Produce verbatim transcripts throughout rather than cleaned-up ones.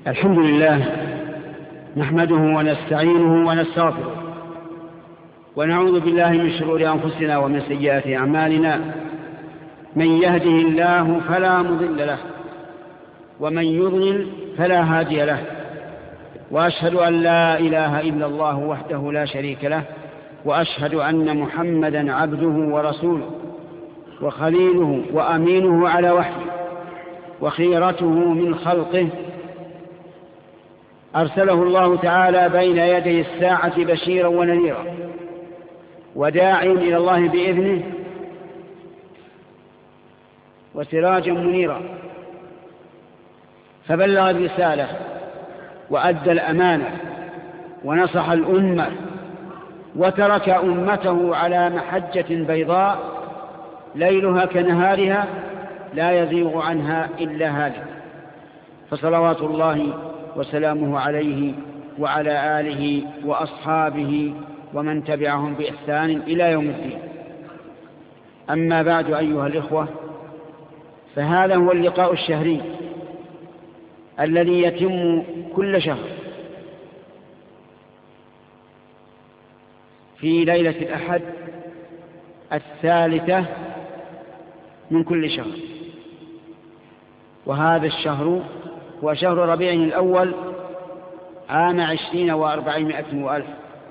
الحمد لله نحمده ونستعينه ونستغفره ونعوذ بالله من شرور أنفسنا ومن سيئات أعمالنا. من يهده الله فلا مضل له ومن يضلل فلا هادي له، وأشهد أن لا إله إلا الله وحده لا شريك له، وأشهد أن محمدا عبده ورسوله وخليله وأمينه على وحيه وخيرته من خلقه، أرسله الله تعالى بين يدي الساعة بشيرا ونذيرا وداعيا إلى الله بإذنه وسراجا منيرا، فبلغ الرسالة وأدى الأمانة ونصح الأمة وترك أمته على محجة بيضاء ليلها كنهارها لا يزيغ عنها إلا هالك، فصلوات الله وسلامه عليه وعلى آله وأصحابه ومن تبعهم بإحسان إلى يوم الدين. أما بعد أيها الإخوة، فهذا هو اللقاء الشهري الذي يتم كل شهر في ليلة الأحد الثالثة من كل شهر، وهذا الشهر هو شهر ربيع الأول عام عشرين وأربعمائة وألف.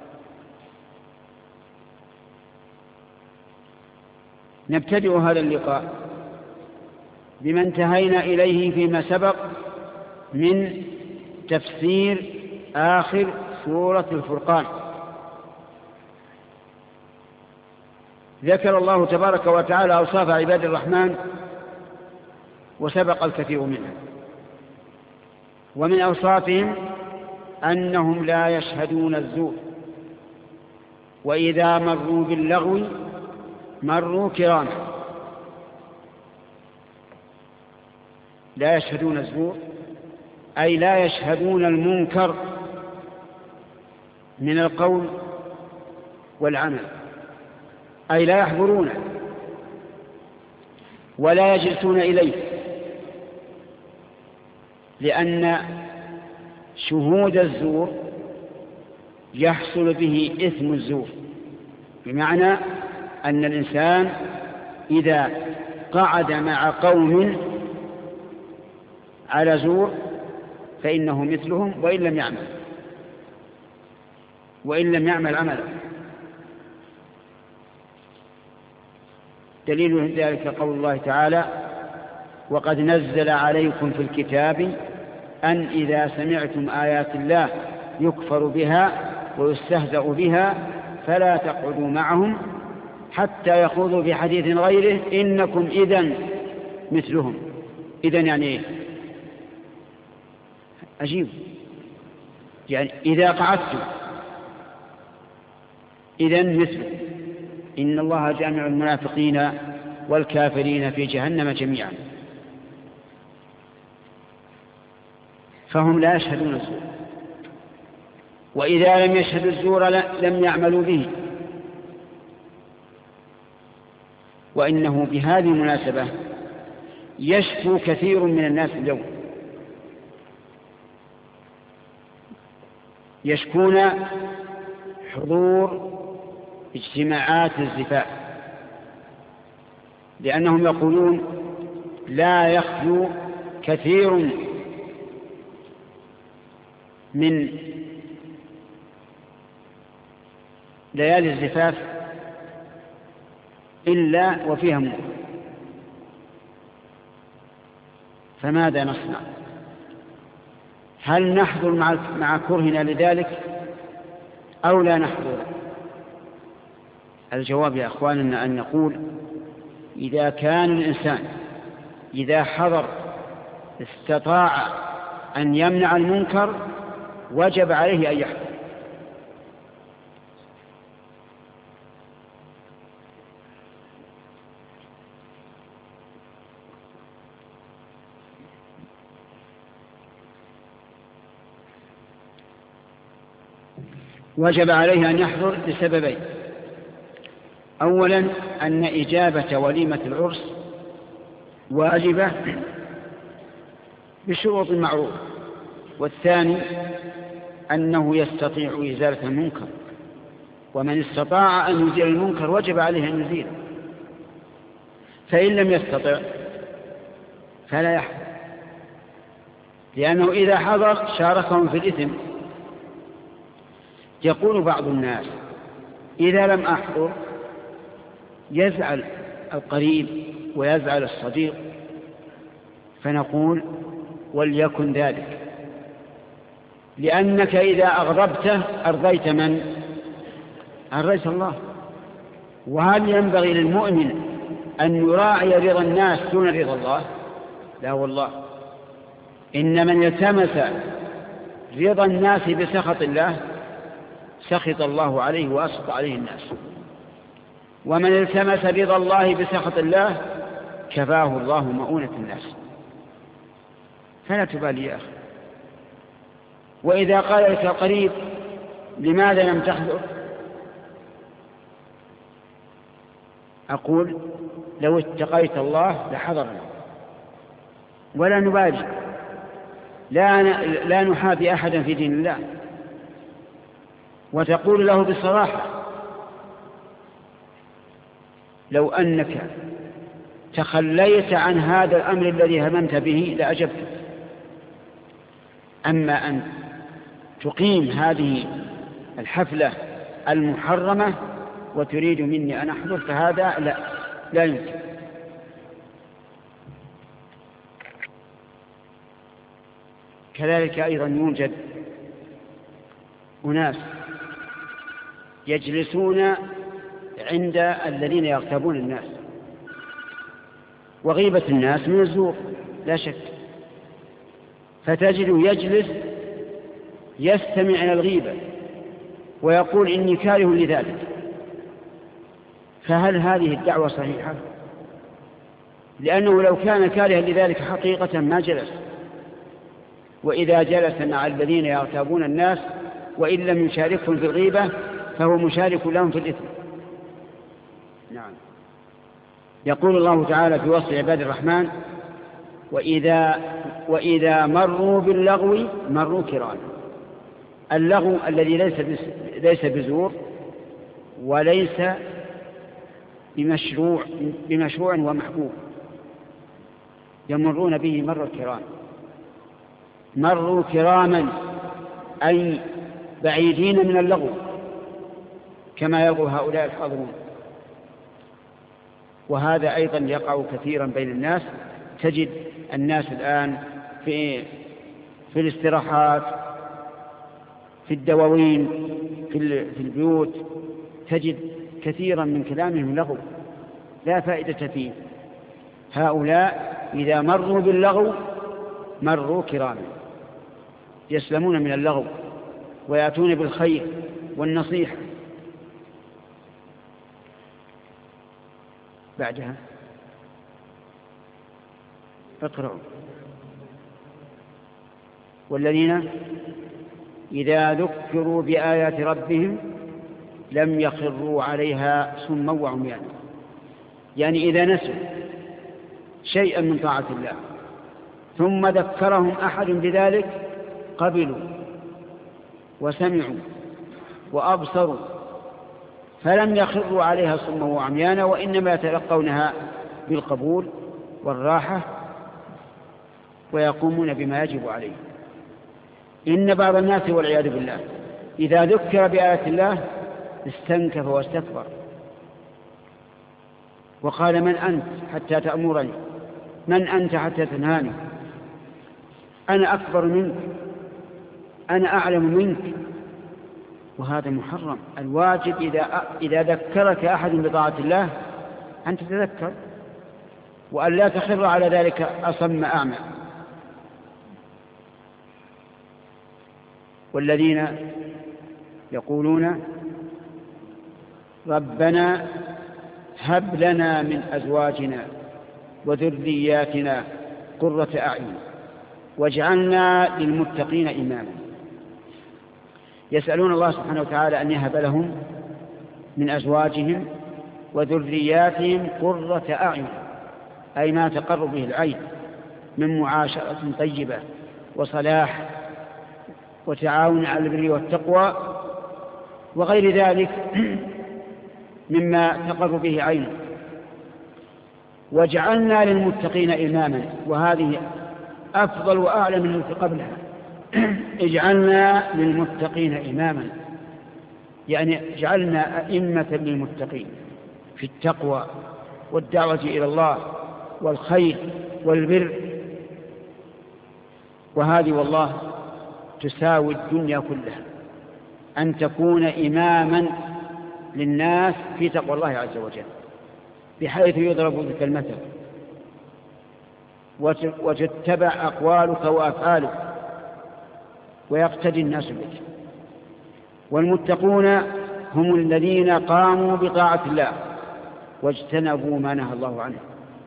نبتدئ هذا اللقاء بما انتهينا إليه فيما سبق من تفسير آخر سورة الفرقان. ذكر الله تبارك وتعالى أوصاف عباد الرحمن وسبق الكثير منها، ومن أوصافهم أنهم لا يشهدون الزور، وإذا مروا باللغو مروا كراما. لا يشهدون الزور أي لا يشهدون المنكر من القول والعمل، أي لا يحضرونه ولا يجلسون إليه، لأن شهود الزور يحصل به إثم الزور، بمعنى أن الإنسان إذا قعد مع قوم على زور فإنه مثلهم وإن لم يعمل وإن لم يعمل عملا. دليل ذلك قول الله تعالى: وقد نزل عليكم في الكتاب أن إذا سمعتم آيات الله يكفر بها ويستهزأ بها فلا تقعدوا معهم حتى يخوضوا في حديث غيره إنكم إذن مثلهم. إذن يعني إيه؟ عجيب، يعني إذا قعدتم إذن مثل إن الله جامع المنافقين والكافرين في جهنم جميعا. فهم لا يشهدون الزور، وإذا لم يشهدوا الزور لم يعملوا به. وإنه بهذه المناسبة يشكو كثير من الناس اليوم، يشكون حضور اجتماعات الزفاف، لأنهم يقولون لا يخلو كثير من ليالي الزفاف إلا وفيها منكر. فماذا نصنع؟ هل نحضر مع كرهنا لذلك أو لا نحضر؟ الجواب يا أخواننا أن نقول: إذا كان الإنسان إذا حضر استطاع أن يمنع المنكر وجب عليه أن يحضر. وجب عليه أن يحضر لسببين: أولا أن إجابة وليمة العرس واجبة بشروط معروفة، والثاني أنه يستطيع إزالة المنكر، ومن استطاع أن يزيل المنكر وجب عليه أن يزيله، فإن لم يستطع فلا يحضر، لأنه إذا حضر شاركهم في الإثم. يقول بعض الناس إذا لم أحضر يزعل القريب ويزعل الصديق، فنقول وليكن ذلك، لأنك إذا أغضبته أرضيت من؟ أرضيت الله. وهل ينبغي للمؤمن أن يراعي رضا الناس دون رضا الله؟ لا والله، إن من التمس رضا الناس بسخط الله سخط الله عليه وأسخط عليه الناس، ومن التمس رضا الله بسخط الله كفاه الله مؤونة الناس. فلا تبالي يا أخي. وإذا قال لك قريب لماذا لم تحضر؟ أقول لو اتقيت الله لحضرنا، ولا نبالي، لا لا نحابي أحدا في دين الله. وتقول له بصراحة لو أنك تخليت عن هذا الأمر الذي هممت به لأجبتك، أما أن تقيم هذه الحفلة المحرمة وتريد مني أن أحضر فهذا لا لا يمكن. كذلك أيضا يوجد أناس يجلسون عند الذين يغتابون الناس، وغيبة الناس من الزور لا شك، فتجد يجلس يستمع إلى الغيبة ويقول إني كاره لذلك. فهل هذه الدعوة صحيحة؟ لأنه لو كان كارها لذلك حقيقة ما جلس. وإذا جلس مع الذين يغتابون الناس وإن لم يشاركهم في الغيبة فهو مشارك لهم في الإثم. نعم. يقول الله تعالى في وصف عباد الرحمن وإذا, وإذا مروا باللغو مروا كراما. اللغو الذي ليس, ليس بزور وليس بمشروع, بمشروع ومحبوب، يمرون به مر الكرام. مروا كراما أي بعيدين من اللغو كما يلغو هؤلاء الحاضرون. وهذا أيضا يقع كثيرا بين الناس. تجد الناس الآن في, في الاستراحات، في الدواوين، في البيوت، تجد كثيرا من كلامهم لغو لا فائدة فيه. هؤلاء إذا مروا باللغو مروا كراما، يسلمون من اللغو ويأتون بالخير والنصيحة. بعدها اقرأوا والذين إذا ذكروا بآيات ربهم لم يخروا عليها صما وعميانا. يعني إذا نسوا شيئا من طاعة الله ثم ذكرهم أحد بذلك قبلوا وسمعوا وأبصروا، فلم يخروا عليها صما وعميانا، وإنما يتلقونها بالقبول والراحة ويقومون بما يجب عليه. إن بعض الناس والعياذ بالله إذا ذكر بآيات الله استنكف واستكبر وقال من أنت حتى تأمرني، من أنت حتى تنهاني، أنا أكبر منك، أنا أعلم منك. وهذا محرم. الواجب إذا, إذا ذكرك أحد بطاعة الله أن تتذكر وأن لا تخر على ذلك أصم أعمى. والذين يقولون ربنا هب لنا من أزواجنا وذرياتنا قرة أعين واجعلنا للمتقين إماما. يسألون الله سبحانه وتعالى أن يهب لهم من أزواجهم وذرياتهم قرة أعين، أي ما تقر به العين من معاشرة طيبة وصلاح وتعاون على البر والتقوى وغير ذلك مما تقر به عينه. وجعلنا للمتقين إماما، وهذه أفضل وأعلى من التي قبلها. اجعلنا للمتقين إماما، يعني جعلنا أئمة للمتقين في التقوى والدعوة إلى الله والخير والبر، وهذه والله تساوي الدنيا كلها، أن تكون إماما للناس في تقوى الله عز وجل، بحيث يضرب بك المثل وتتبع أقوالك وأفعالك ويقتدي الناس بك. والمتقون هم الذين قاموا بطاعة الله واجتنبوا ما نهى الله عنه.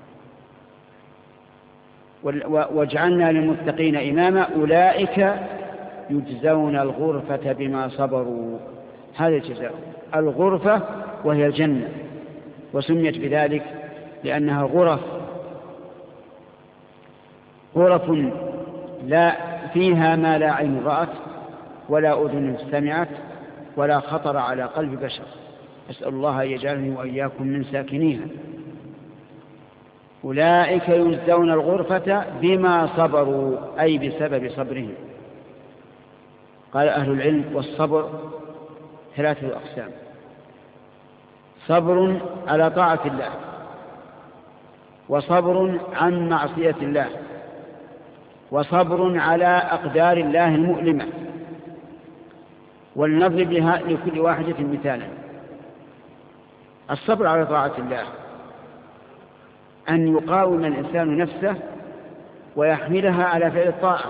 واجعلنا للمتقين إماما أولئك يجزون الغرفة بما صبروا. هذا الجزاء، الغرفة وهي الجنة، وسميت بذلك لأنها غرف غرف لا فيها ما لا عين رأت ولا أذن سمعت ولا خطر على قلب بشر. أسأل الله أن يجعلني وإياكم من ساكنيها. أولئك يجزون الغرفة بما صبروا، أي بسبب صبرهم. قال أهل العلم والصبر ثلاثة أقسام: صبر على طاعة الله، وصبر عن معصية الله، وصبر على أقدار الله المؤلمة. ولنضرب لكل واحدة مثالا. الصبر على طاعة الله أن يقاوم الإنسان نفسه ويحملها على فعل الطاعة.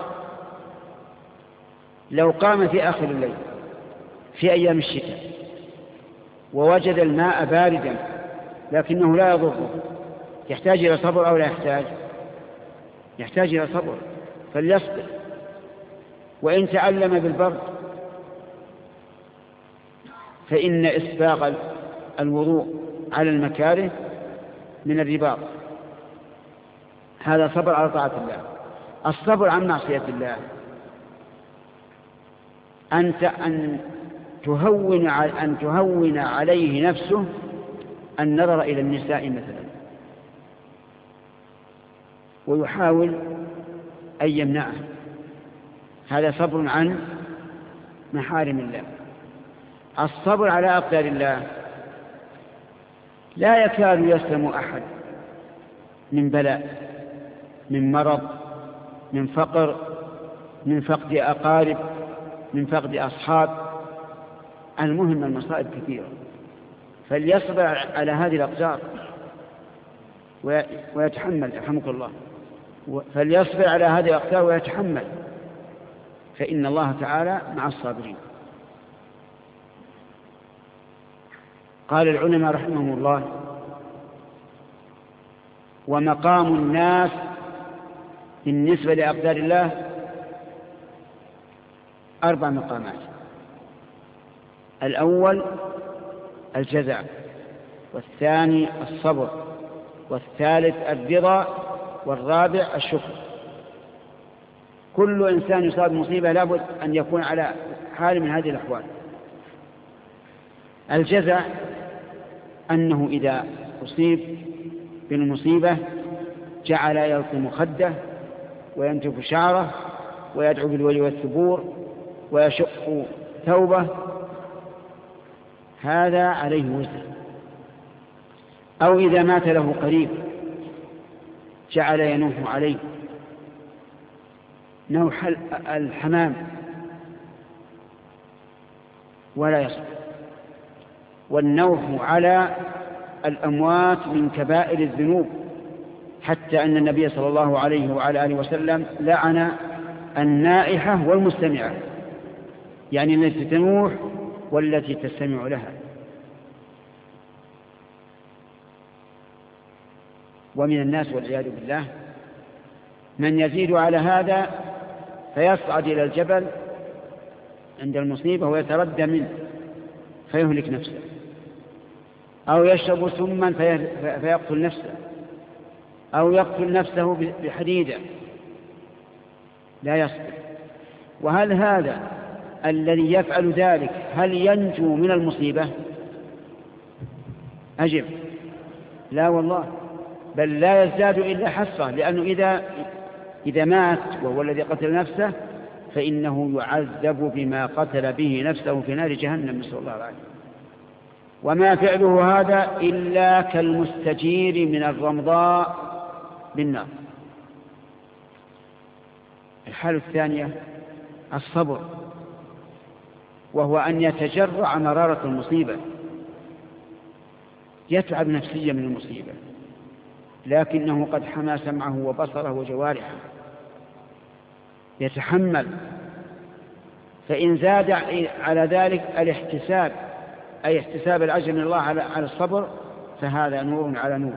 لو قام في آخر الليل في أيام الشتاء ووجد الماء باردا لكنه لا يضره، يحتاج إلى صبر أو لا يحتاج؟ يحتاج إلى صبر، فليصبر. وإن تعلم بالبرد فإن إسباغ الوضوء على المكاره من الرباط. هذا صبر على طاعة الله. الصبر عن معصية الله أنت أن تهون أن تهون عليه نفسه النظر إلى النساء مثلا، ويحاول أن يمنعه. هذا صبر عن محارم الله. الصبر على أقدار الله لا يكاد يسلم أحد من بلاء، من مرض، من فقر، من فقد أقارب، من فقد أصحاب. المهم المصائب كثيرة، فليصبر على هذه الأقدار ويتحمل. يرحمك الله. فليصبر على هذه الأقدار ويتحمل، فإن الله تعالى مع الصابرين. قال العلماء رحمهم الله: ومقام الناس بالنسبة لأقدار الله أربع مقامات: الأول الجزاء، والثاني الصبر، والثالث الرضا، والرابع الشكر. كل إنسان يصاب مصيبة لابد أن يكون على حال من هذه الأحوال. الجزاء أنه إذا أصيب بالمصيبة جعل يلطم خده وينتف شعره ويدعو بالولي والثبور ويشق ثوبه، هذا عليه وزر. أو إذا مات له قريب جعل ينوح عليه نوح الحمام ولا يصبر. والنوح على الأموات من كبائر الذنوب، حتى أن النبي صلى الله عليه وعلى آله وسلم لعن النائحة والمستمعة، يعني التي تنوح والتي تستمع لها. ومن الناس والعياذ بالله من يزيد على هذا فيصعد إلى الجبل عند المصيبة ويتردى منه فيهلك نفسه، أو يشرب سما فيقتل نفسه، أو يقتل نفسه بحديدة، لا يصبر. وهل هذا الذي يفعل ذلك هل ينجو من المصيبة؟ أجب لا والله، بل لا يزداد إلا حسرة، لأنه إذا, إذا مات وهو الذي قتل نفسه فإنه يعذب بما قتل به نفسه في نار جهنم، نسأل الله العافية. وما فعله هذا إلا كالمستجير من الرمضاء بالنار. الحالة الثانية الصبر، وهو أن يتجرع مرارة المصيبة، يتعب نفسيا من المصيبة لكنه قد حمى سمعه وبصره وجوارحه، يتحمل. فإن زاد على ذلك الاحتساب، أي احتساب الأجر من الله على الصبر، فهذا نور على نور.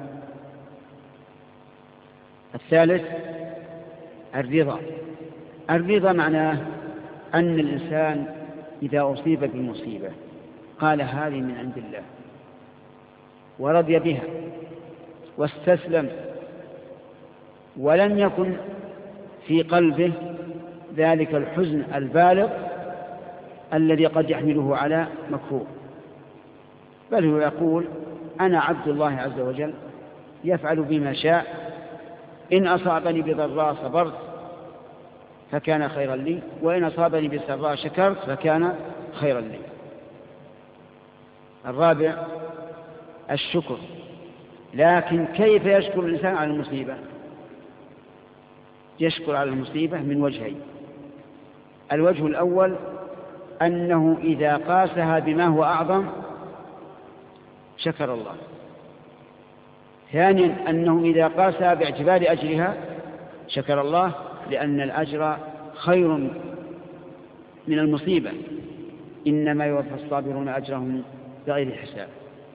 الثالث الرضا. الرضا معناه أن الإنسان إذا أصيب بالمصيبة قال هذه من عند الله ورضي بها واستسلم، ولم يكن في قلبه ذلك الحزن البالغ الذي قد يحمله على مكروه، بل هو يقول أنا عبد الله عز وجل يفعل بما شاء، إن أصابني بضراء صبرت فكان خيرا لي، وإن أصابني بسراء شكرت فكان خيرا لي. الرابع الشكر. لكن كيف يشكر الإنسان على المصيبة؟ يشكر على المصيبة من وجهين. الوجه الأول أنه إذا قاسها بما هو أعظم شكر الله. ثانيا أنه إذا قاسها باعتبار أجرها شكر الله، لأن الأجر خير من المصيبة، إنما يوفى الصابرون أجرهم بغير حساب.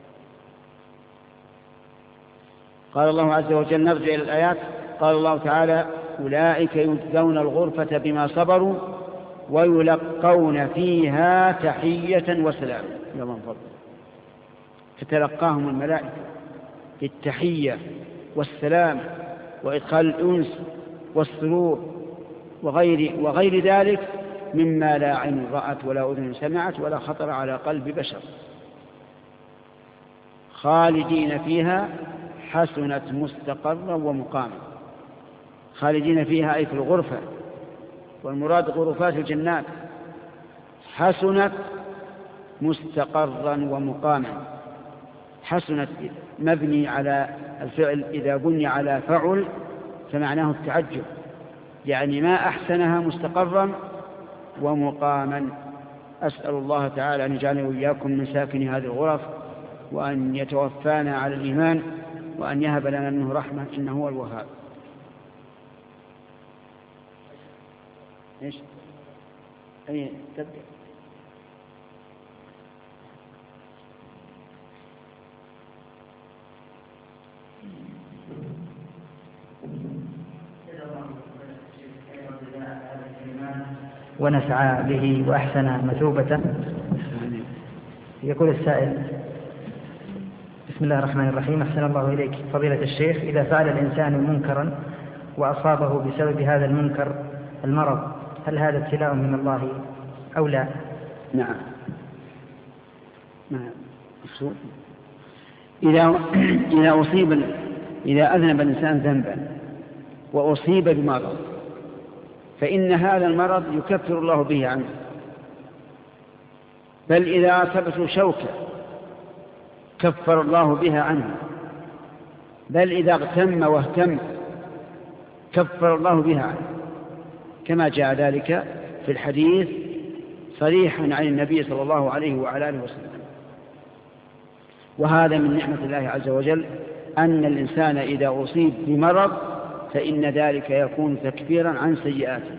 قال الله عز وجل، نرجع إلى الآيات، قال الله تعالى أولئك يجزون الغرفة بما صبروا ويلقون فيها تحية وسلام. يا من فضل، فتلقاهم الملائكة بالتحية والسلام وإدخال الأنس والسرور وغير, وغير ذلك مما لا عين رأت ولا أذن سمعت ولا خطر على قلب بشر. خالدين فيها حسنت مستقرا ومقاما. خالدين فيها أي في الغرفة، والمراد غرفات الجنات. حسنت مستقرا ومقاما. حسنت مبني على الفعل، إذا بني على فعل فمعناه التعجب، يعني ما أحسنها مستقرا ومقاما. أسأل الله تعالى أن يجعلنا وإياكم من ساكن هذه الغرف، وأن يتوفانا على الإيمان، وأن يهب لنا منه رحمة إنه هو الوهاب. إيش؟ أي تبدأ. ونسعى به وأحسن مثوبته. يقول السائل: بسم الله الرحمن الرحيم، أحسن الله إليك فضيلة الشيخ، إذا فعل الإنسان منكرا وأصابه بسبب هذا المنكر المرض، هل هذا ابتلاء من الله أو لا؟ نعم. إذا إذا أصيب إذا أذنب الإنسان ذنبا وأصيب بمرض، فإن هذا المرض يكفر الله به عنه. بل إذا أصابته شوكة كفر الله بها عنه. بل إذا اغتم واهتم كفر الله بها عنه، كما جاء ذلك في الحديث صريحا عن النبي صلى الله عليه وعلى آله وسلم. وهذا من نعمة الله عز وجل، أن الإنسان إذا أصيب بمرض فإن ذلك يكون تكفيرا عن سيئاته،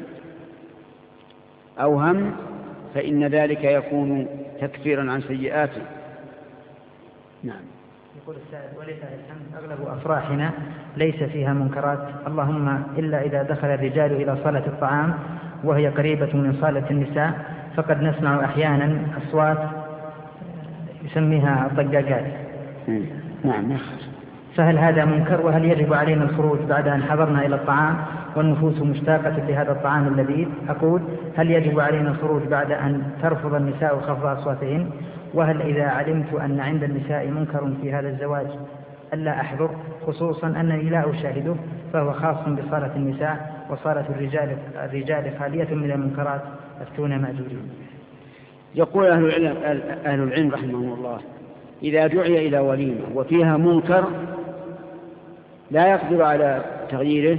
أو هم فإن ذلك يكون تكفيرا عن سيئاته. نعم. يقول السائل: ولله الحمد أغلب أفراحنا ليس فيها منكرات، اللهم إلا إذا دخل الرجال إلى صالة الطعام وهي قريبة من صالة النساء، فقد نسمع أحيانا أصوات يسميها الضجاجات. نعم. فهل هذا منكر؟ وهل يجب علينا الخروج بعد أن حضرنا إلى الطعام والنفوس مشتاقة لهذا الطعام اللذيذ، أقول هل يجب علينا الخروج بعد أن ترفض النساء خفض أصواتهن؟ وهل إذا علمت أن عند النساء منكر في هذا الزواج ألا أحضر، خصوصا أنني لا أشاهده فهو خاص بصالة النساء وصالة الرجال, الرجال خالية من المنكرات، أفتونا مأجورين. يقول أهل العلم, أهل العلم رحمه الله: إذا دعي إلى وليمة وفيها منكر لا يقدر على تغييره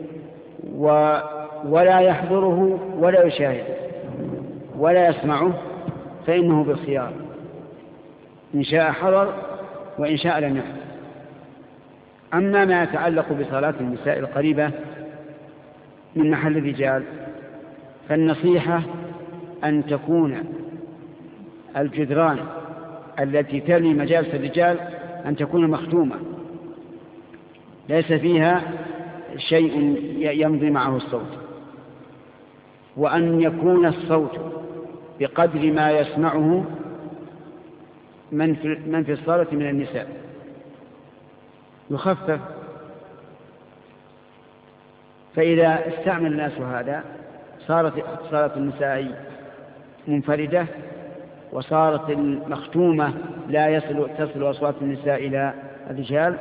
ولا يحضره ولا يشاهده ولا يسمعه فإنه بالخيار، إن شاء حضر وإن شاء لم يحضر. أما ما يتعلق بصلاة النساء القريبة من محل الرجال فالنصيحة أن تكون الجدران التي تلي مجالس الرجال أن تكون مختومة ليس فيها شيء يمضي معه الصوت، وأن يكون الصوت بقدر ما يسمعه من في, من في الصالة من النساء، يخفف. فإذا استعمل الناس هذا صارت صارت النساء منفردة وصارت المختومة لا يصل تصل أصوات النساء إلى الرجال،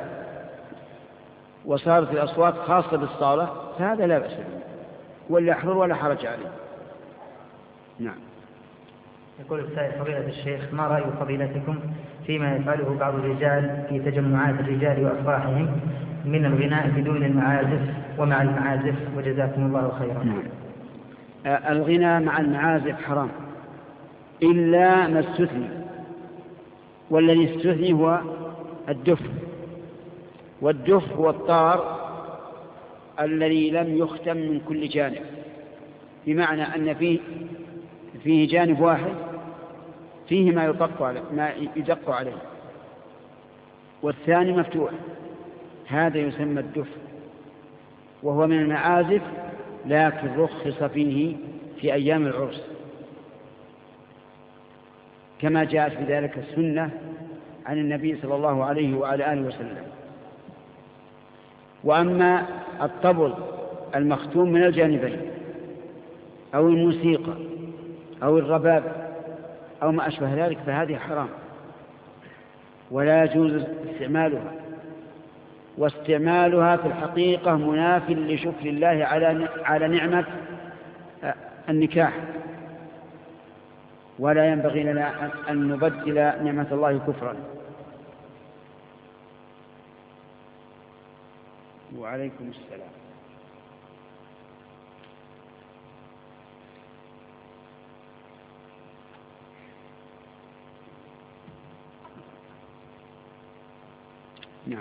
وصارت الأصوات خاصة بالصالة، فهذا لا بأس به ولا يحضر ولا حرج عليه. نعم. يقول السائل: فضيلة الشيخ، ما رأي فضيلتكم فيما يفعله بعض الرجال في تجمعات الرجال وأفراحهم من الغناء بدون المعازف ومع المعازف، وجزاكم الله خيرا؟ نعم. الغناء مع المعازف حرام إلا ما استثني، والذي استثني هو الدف، والدف هو الطار الذي لم يختم من كل جانب، بمعنى أن فيه فيه جانب واحد فيه ما يدق عليه, ما يدق عليه والثاني مفتوح، هذا يسمى الدف، وهو من المعازف لكن رخص فيه في أيام العرس كما جاءت بذلك السنة عن النبي صلى الله عليه وعلى آله وسلم. وأما الطبل المختوم من الجانبين أو الموسيقى أو الرباب أو ما أشبه ذلك فهذه حرام ولا يجوز استعمالها، واستعمالها في الحقيقة مناف لشكر الله على على نعمة النكاح، ولا ينبغي لنا أن نبدل نعمة الله كفرا. وعليكم السلام. نعم.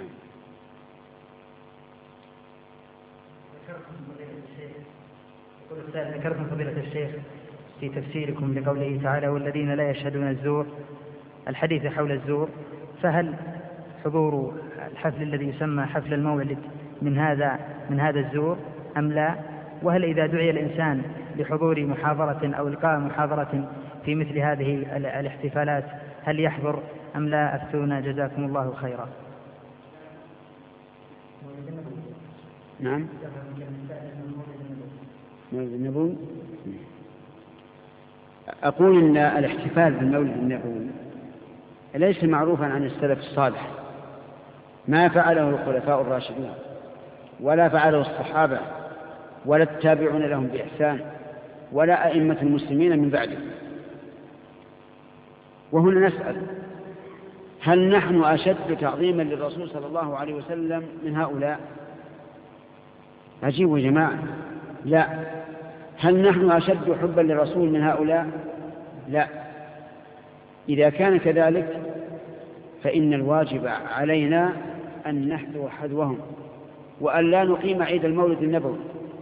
ذكرتم فضيلة الشيخ في تفسيركم لقوله تعالى: والذين لا يشهدون الزور، الحديث حول الزور، فهل حضور الحفل الذي يسمى حفل المولد من هذا من هذا الزور أم لا؟ وهل إذا دعي الإنسان لحضور محاضرة أو إلقاء محاضرة في مثل هذه الاحتفالات هل يحضر أم لا؟ أفتونا جزاكم الله خيرا. نعم. النبوي. أقول إن الاحتفال بالمولد النبوي ليس معروفا عن السلف الصالح، ما فعله الخلفاء الراشدون ولا فعله الصحابة ولا التابعون لهم بإحسان ولا أئمة المسلمين من بعده. وهنا نسأل: هل نحن أشد تعظيما للرسول صلى الله عليه وسلم من هؤلاء؟ عجيب يا جماعة. لا. هل نحن أشد حبا للرسول من هؤلاء؟ لا. إذا كان كذلك فإن الواجب علينا أن نحذو حذوهم وأن لا نقيم عيد المولد النبوي،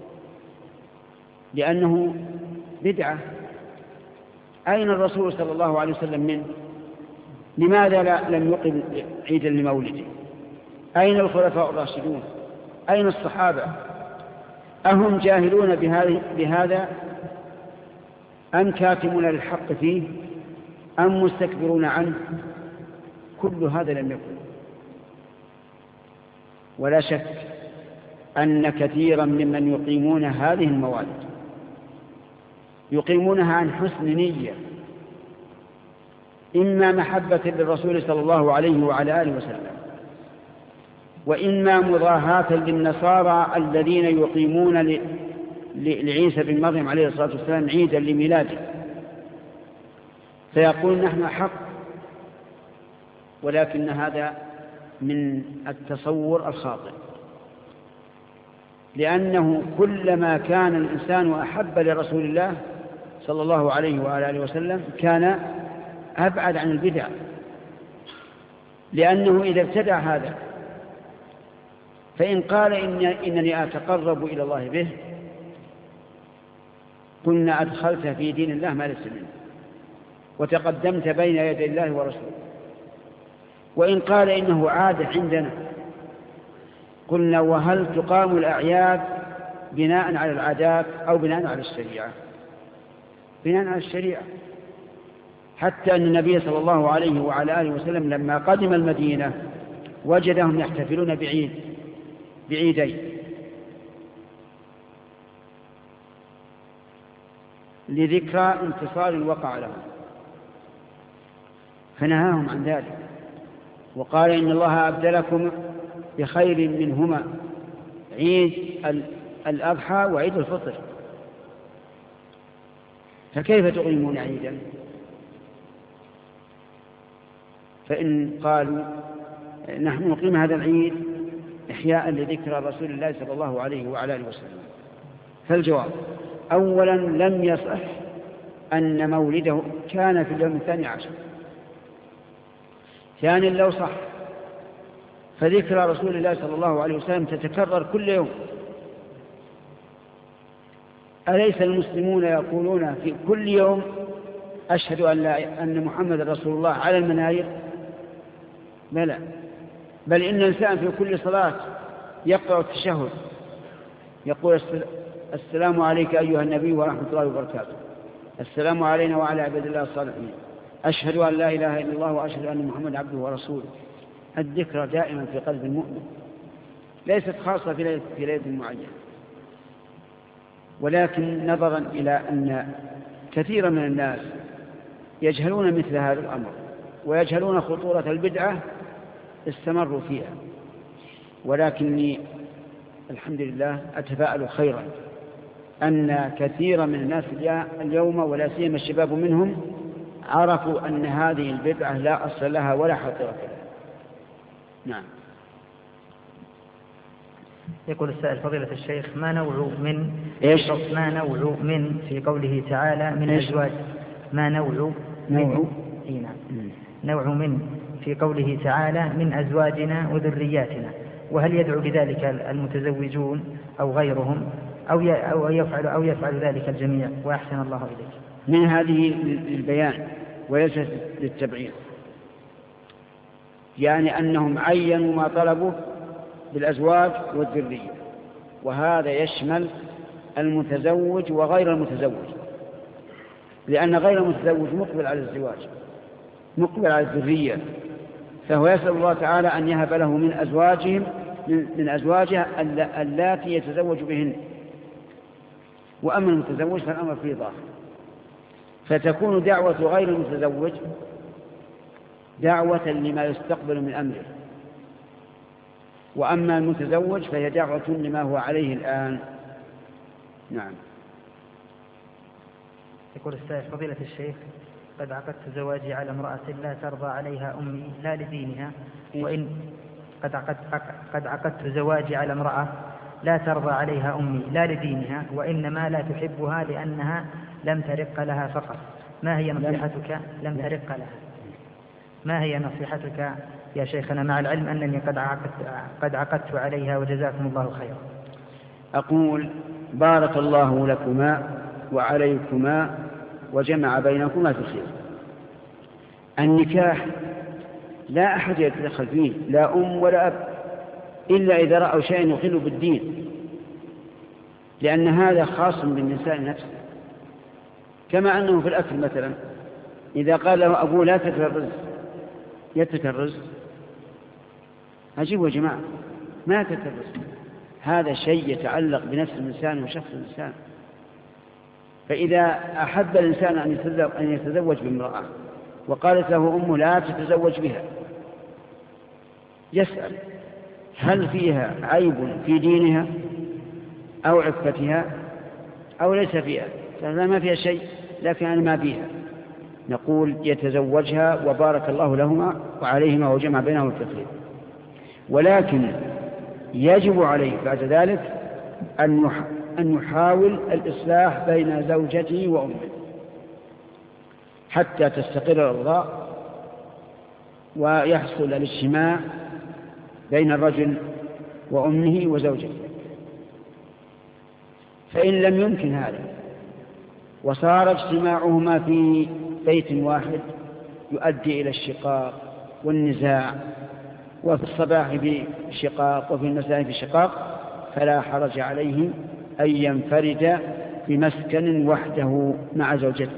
لأنه بدعة. أين الرسول صلى الله عليه وسلم منه؟ لماذا لا لم يقم عيدا لمولده؟ أين الخلفاء الراشدون؟ أين الصحابة؟ أهم جاهلون بهذا أم كاتمون للحق فيه أم مستكبرون عنه؟ كل هذا لم يكن. ولا شك أن كثيرا ممن يقيمون هذه الموالد يقيمونها عن حسن نية، إما محبة للرسول صلى الله عليه وعلى آله وسلم، وإما مضاهاة للنصارى الذين يقيمون لعيسى بن مريم عليه الصلاة والسلام عيدا لميلاده، فيقول نحن حق. ولكن هذا من التصور الخاطئ، لأنه كلما كان الإنسان أحب لرسول الله صلى الله عليه وآله وسلم كان أبعد عن البدع، لأنه إذا ابتدع هذا فإن قال إن إنني أتقرب إلى الله به قلنا أدخلت في دين الله ما ليس منه وتقدمت بين يدي الله ورسوله. وإن قال إنه عادة عندنا قلنا وهل تقام الأعياد بناء على العادات أو بناء على الشريعة؟ بناء على الشريعة، حتى أن النبي صلى الله عليه وعلى آله وسلم لما قدم المدينة وجدهم يحتفلون بعيد بعيدين، لذكرى انتصار وقع لهم، فنهاهم عن ذلك وقال إن الله أبدلكم بخير منهما عيد الأضحى وعيد الفطر، فكيف تقيمون عيدا؟ فإن قالوا نحن نقيم هذا العيد إحياء لذكرى رسول الله صلى الله عليه وعلى آله وسلم، فالجواب أولا لم يصح أن مولده كان في اليوم الثاني عشر. ثانيا لو صح فذكرى رسول الله صلى الله عليه وسلم تتكرر كل يوم. أليس المسلمون يقولون في كل يوم أشهد أن, لا أن محمد رسول الله على المناير؟ بلى، بل إن الإنسان في كل صلاة يقرأ التشهد يقول السلام عليك أيها النبي ورحمة الله وبركاته، السلام علينا وعلى عباد الله الصالحين، أشهد أن لا إله إلا الله وأشهد أن محمد عبده ورسوله. الذكرى دائما في قلب المؤمن، ليست خاصة في ليلة معينة. ولكن نظرا إلى أن كثيرا من الناس يجهلون مثل هذا الأمر ويجهلون خطورة البدعة استمروا فيها، ولكني الحمد لله أتفاءل خيرا أن كثيرا من الناس اليوم ولا سيما الشباب منهم عرفوا أن هذه البدعة لا أصل لها ولا حقيقة لها. نعم. يقول السائل فضيلة الشيخ ما نوع من إيش؟ ما نوع من في قوله تعالى من إيش؟ أزواج ما نوع نوع إيه نعم. نوع من في قوله تعالى من أزواجنا وذرياتنا، وهل يدعو بذلك المتزوجون أو غيرهم أو أو يفعل أو يفعل ذلك الجميع؟ وأحسن الله إليك. من هذه للبيان وليست للتبعيض، يعني أنهم عينوا ما طلبوا بالأزواج والذرية، وهذا يشمل المتزوج وغير المتزوج، لأن غير المتزوج مقبل على الزواج مقبل على الذرية، فهو يسأل الله تعالى أن يهب له من أزواجهم من أزواجه اللاتي يتزوج بهن. وأما المتزوج فالأمر فيه ضاق، فتكون دعوة غير المتزوج دعوة لما يستقبل من أمره، وأما المتزوج فهي دعوة لما هو عليه الآن. نعم. يقول السائل فضيلة الشيخ قد عقدت زواجي على امرأة لا ترضى عليها أمي لا لدينها، وإن قد عقدت, قد عقدت زواجي على امرأة لا ترضى عليها أمي لا لدينها وإنما لا تحبها لأنها لم ترق لها فقط، ما هي نصيحتك؟ لم ترق لها، ما هي نصيحتك يا شيخنا مع العلم أنني قد عقدت, قد عقدت عليها وجزاكم الله خيرا؟ أقول بارك الله لكما وعليكما وجمع بينكما في الخير. النكاح لا أحد يتدخل فيه لا أم ولا أب إلا إذا رأوا شيئا يخل بالدين، لأن هذا خاص بالنساء نفسه، كما أنه في الأكل مثلا إذا قال له أبوه لا تترز يتكرز، عجيب يا جماعة، ما تترز، هذا شيء يتعلق بنفس الإنسان وشخص الإنسان. فإذا أحب الإنسان أن يتزوج بامرأة وقالت له أمه لا تتزوج بها، يسأل هل فيها عيب في دينها أو عفتها أو ليس فيها؟ فلا ما فيها شيء، لكن أنا ما فيها. نقول يتزوجها وبارك الله لهما وعليهما وجمع بينهما التقليد، ولكن يجب عليه بعد ذلك أن يحاول الإصلاح بين زوجته وأمه حتى تستقر الرضاء ويحصل الاجتماع بين الرجل وأمه وزوجته. فإن لم يمكن هذا وصار اجتماعهما في بيت واحد يؤدي إلى الشقاق والنزاع، وفي الصباح بشقاق وفي المساء بشقاق، فلا حرج عليه أن ينفرد بمسكن وحده مع زوجته.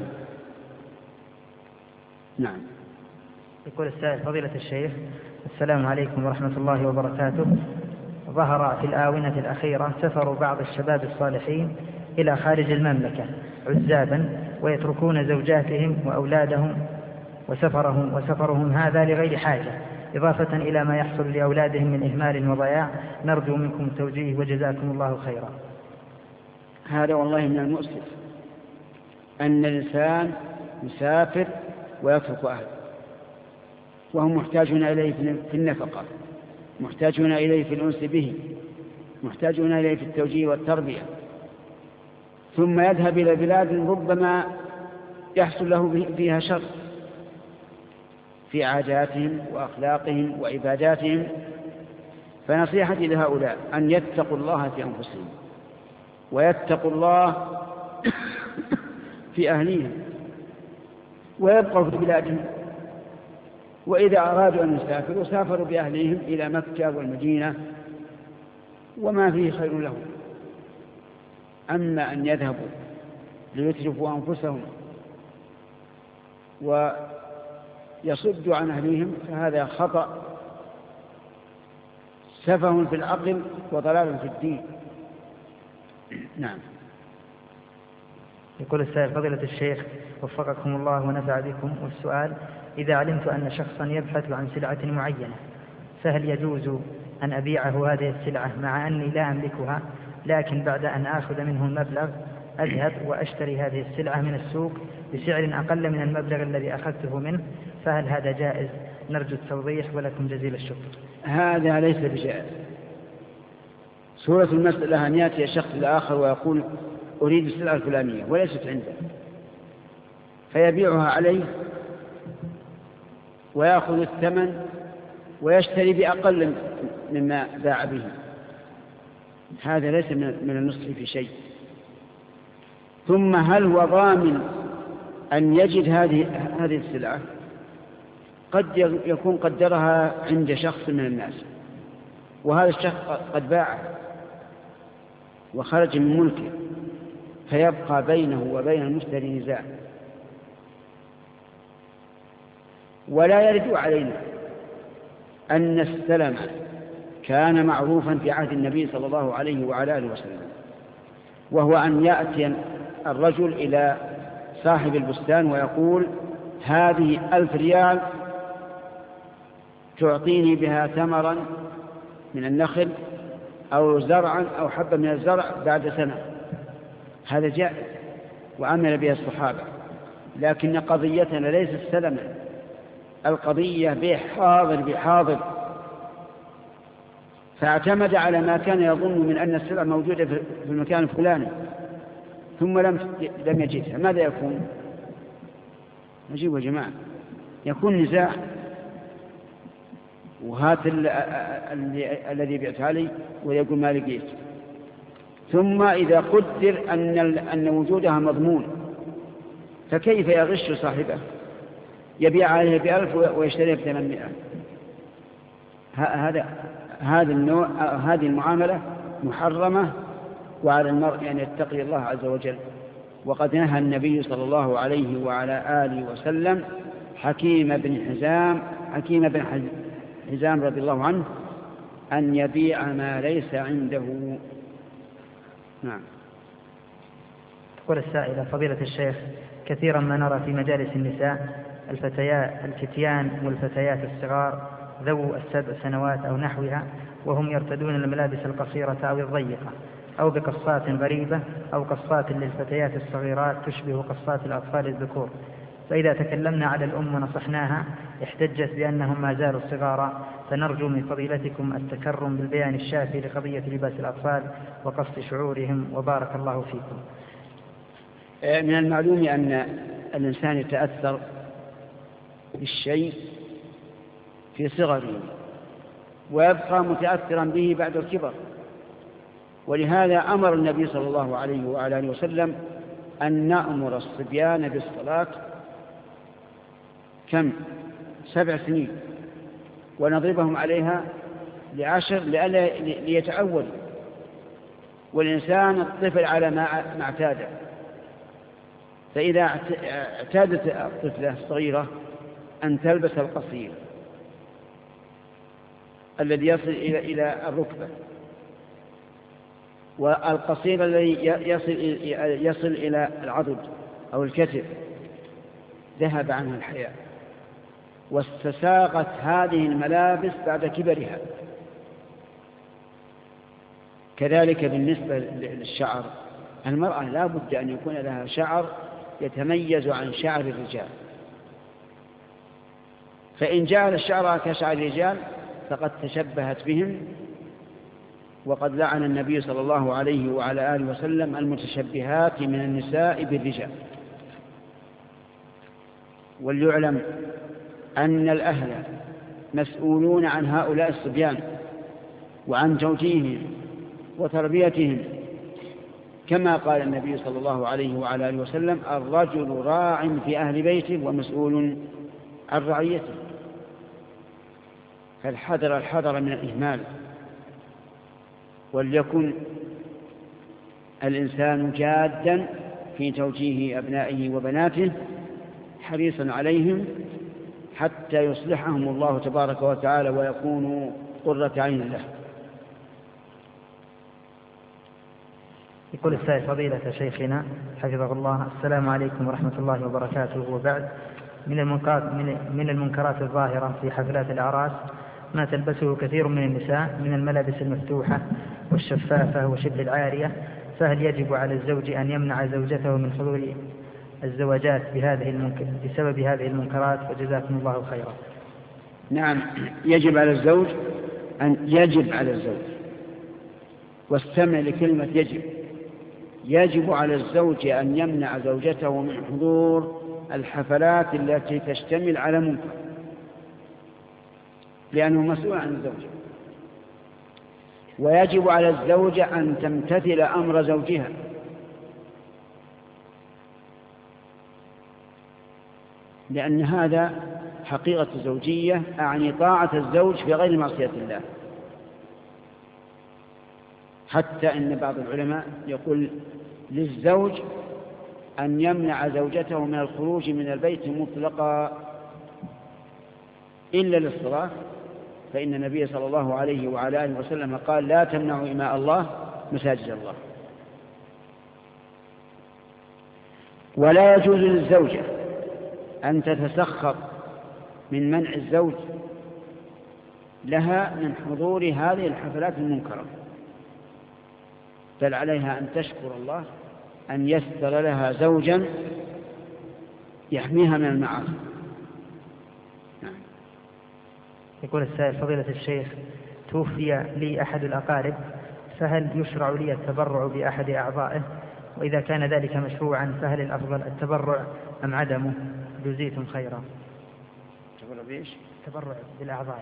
نعم. يقول السائل: فضيلة الشيخ، السلام عليكم ورحمة الله وبركاته. ظهر في الآونة الأخيرة سفر بعض الشباب الصالحين إلى خارج المملكة عزابا، ويتركون زوجاتهم وأولادهم وسفرهم, وسفرهم هذا لغير حاجة، إضافة إلى ما يحصل لأولادهم من إهمال وضياع. نرجو منكم التوجيه وجزاكم الله خيرا. هذا والله من المؤسف أن الإنسان يسافر ويترك أهله، وهم محتاجون إليه في النفقة، محتاجون إليه في الأنس به، محتاجون إليه في التوجيه والتربية، ثم يذهب إلى بلاد ربما يحصل له فيها شر في عاداتهم وأخلاقهم وعباداتهم. فنصيحتي لهؤلاء أن يتقوا الله في أنفسهم ويتقوا الله في أهليهم ويبقوا في بلادهم، وإذا أرادوا أن يسافروا سافروا بأهليهم إلى مكة والمدينة وما فيه خير لهم. أما أن يذهبوا ليترفوا أنفسهم ويصدوا عن أهليهم فهذا خطأ، سفه في العقل وضلال في الدين. نعم. يقول السائل: فضيلة الشيخ وفقكم الله ونفع بكم، والسؤال: إذا علمت أن شخصا يبحث عن سلعة معينة، فهل يجوز أن أبيعه هذه السلعة مع أني لا أملكها، لكن بعد أن آخذ منه المبلغ أذهب وأشتري هذه السلعة من السوق بسعر أقل من المبلغ الذي أخذته منه، فهل هذا جائز؟ نرجو التوضيح ولكم جزيل الشكر. هذا ليس بجائز. سورة المسألة أن يأتي الشخص الآخر ويقول أريد السلعة الفلانية وليست عنده، فيبيعها عليه ويأخذ الثمن ويشتري بأقل مما باع به. هذا ليس من النصح في شيء. ثم هل هو ضامن أن يجد هذه هذه السلعة؟ قد يكون قدرها عند شخص من الناس، وهذا الشخص قد باعه وخرج من ملكه، فيبقى بينه وبين المشتري نزاع. ولا يرد علينا أن السلم كان معروفا في عهد النبي صلى الله عليه وعلى آله وسلم، وهو أن يأتي الرجل إلى صاحب البستان ويقول هذه ألف ريال تعطيني بها ثمرا من النخل أو زرعا أو حبة من الزرع بعد سنة. هذا جائز وعمل به الصحابة، لكن قضيتنا ليست سلما، القضية بيع حاضر بحاضر. فاعتمد على ما كان يظن من أن السلعة موجودة في المكان الفلاني ثم لم لم يجدها، ماذا يكون؟ نجيب يا جماعة، يكون نزاع، وهات الذي بعت علي ويقول ما لقيت. ثم إذا قدر أن أن وجودها مضمون، فكيف يغش صاحبه؟ يبيع عليه بألف ويشتريه بثمانمائة. هذا هذا النوع هذه المعاملة محرمة، وعلى المرء أن يتقي الله عز وجل. وقد نهى النبي صلى الله عليه وعلى آله وسلم حكيم بن حزام حكيم بن حزام رضي الله عنه أن يبيع ما ليس عنده. نعم. تقول السائلة: فضيلة الشيخ، كثيرا ما نرى في مجالس النساء الفتيات الفتيان والفتيات الصغار ذو السبع سنوات أو نحوها وهم يرتدون الملابس القصيرة أو الضيقة أو بقصات غريبة أو قصات للفتيات الصغيرات تشبه قصات الأطفال الذكور، فإذا تكلمنا على الأم ونصحناها احتجت بأنهم ما زالوا صغارا، فنرجو من فضيلتكم التكرم بالبيان الشافي لقضية لباس الأطفال وقصد شعورهم، وبارك الله فيكم. من المعلوم أن الإنسان يتأثر بالشيء في صغره ويبقى متأثرا به بعد الكبر، ولهذا أمر النبي صلى الله عليه وعلى آله وسلم أن نأمر الصبيان بالصلاة كم سبع سنين ونضربهم عليها لعشر ليتعود، والإنسان الطفل على ما اعتاد، فإذا اعتادت الطفلة الصغيرة أن تلبس القصير الذي يصل إلى إلى الركبة والقصير الذي يصل يصل إلى العضد أو الكتف، ذهب عنها الحياء واستساغت هذه الملابس بعد كبرها. كذلك بالنسبة للشعر، المرأة لا بد أن يكون لها شعر يتميز عن شعر الرجال، فإن جعل الشعر كشعر الرجال فقد تشبهت بهم، وقد لعن النبي صلى الله عليه وعلى آله وسلم المتشبهات من النساء بالرجال. وليعلم أن الأهل مسؤولون عن هؤلاء الصبيان وعن توجيههم وتربيتهم، كما قال النبي صلى الله عليه وعلى آله وسلم: الرجل راع في أهل بيته ومسؤول عن رعيته. فالحذر الحذر من الإهمال، وليكن الإنسان جادا في توجيه أبنائه وبناته حريصا عليهم حتى يصلحهم الله تبارك وتعالى ويكونوا قرة عين له. يقول السائل: فضيلة شيخنا حفظه الله، السلام عليكم ورحمة الله وبركاته، وبعد، من المنكرات, من المنكرات الظاهرة في حفلات الأعراس ما تلبسه كثير من النساء من الملابس المفتوحة والشفافة وشبه العارية، فهل يجب على الزوج أن يمنع زوجته من حضور الزواجات بهذه المنكر بسبب هذه المنكرات؟ وجزاكم الله خيرا. نعم، يجب على الزوج أن يجب على الزوج واستمع لكلمة يجب يجب على الزوج أن يمنع زوجته من حضور الحفلات التي تشتمل على منكر، لأنه مسؤول عن الزوجة. ويجب على الزوجة أن تمتثل أمر زوجها، لأن هذا حقيقة الزوجية، أعني طاعة الزوج في غير معصية الله. حتى إن بعض العلماء يقول للزوج أن يمنع زوجته من الخروج من البيت مطلقا إلا للصلاة، فإن النبي صلى الله عليه وعلى آله وسلم قال: لا تمنعوا إماء الله مساجد الله. ولا يجوز للزوجة أن تتسخط من منع الزوج لها من حضور هذه الحفلات المنكرة، بل عليها أن تشكر الله أن يسر لها زوجا يحميها من المعاصي. يقول السائل: فضيلة الشيخ، توفي لي أحد الأقارب، فهل يشرع لي التبرع بأحد أعضائه؟ وإذا كان ذلك مشروعا فهل الأفضل التبرع أم عدمه؟ جزيتم خيرا. تبرع بإيش؟ تبرع بالأعضاء.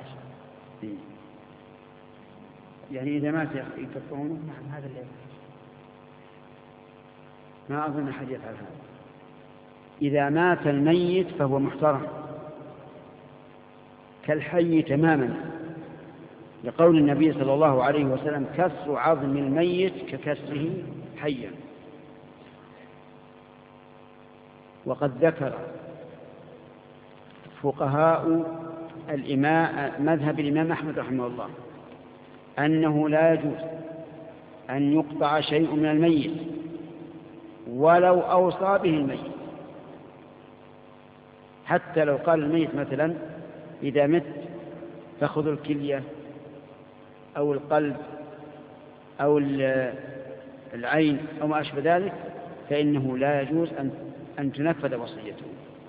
يعني إذا مات يكفرونه؟ نعم، هذا اللي ما أظن أحد يفعل هذا. إذا مات الميت فهو محترم كالحي تماما، لقول النبي صلى الله عليه وسلم: كسر عظم الميت ككسره حيا. وقد ذكر فقهاء الإمام مذهب الإمام أحمد رحمه الله أنه لا يجوز أن يقطع شيء من الميت ولو أوصى به الميت، حتى لو قال الميت مثلا إذا مت فخذوا الكلية أو القلب أو العين أو ما أشبه ذلك، فإنه لا يجوز أن تنفذ وصيته.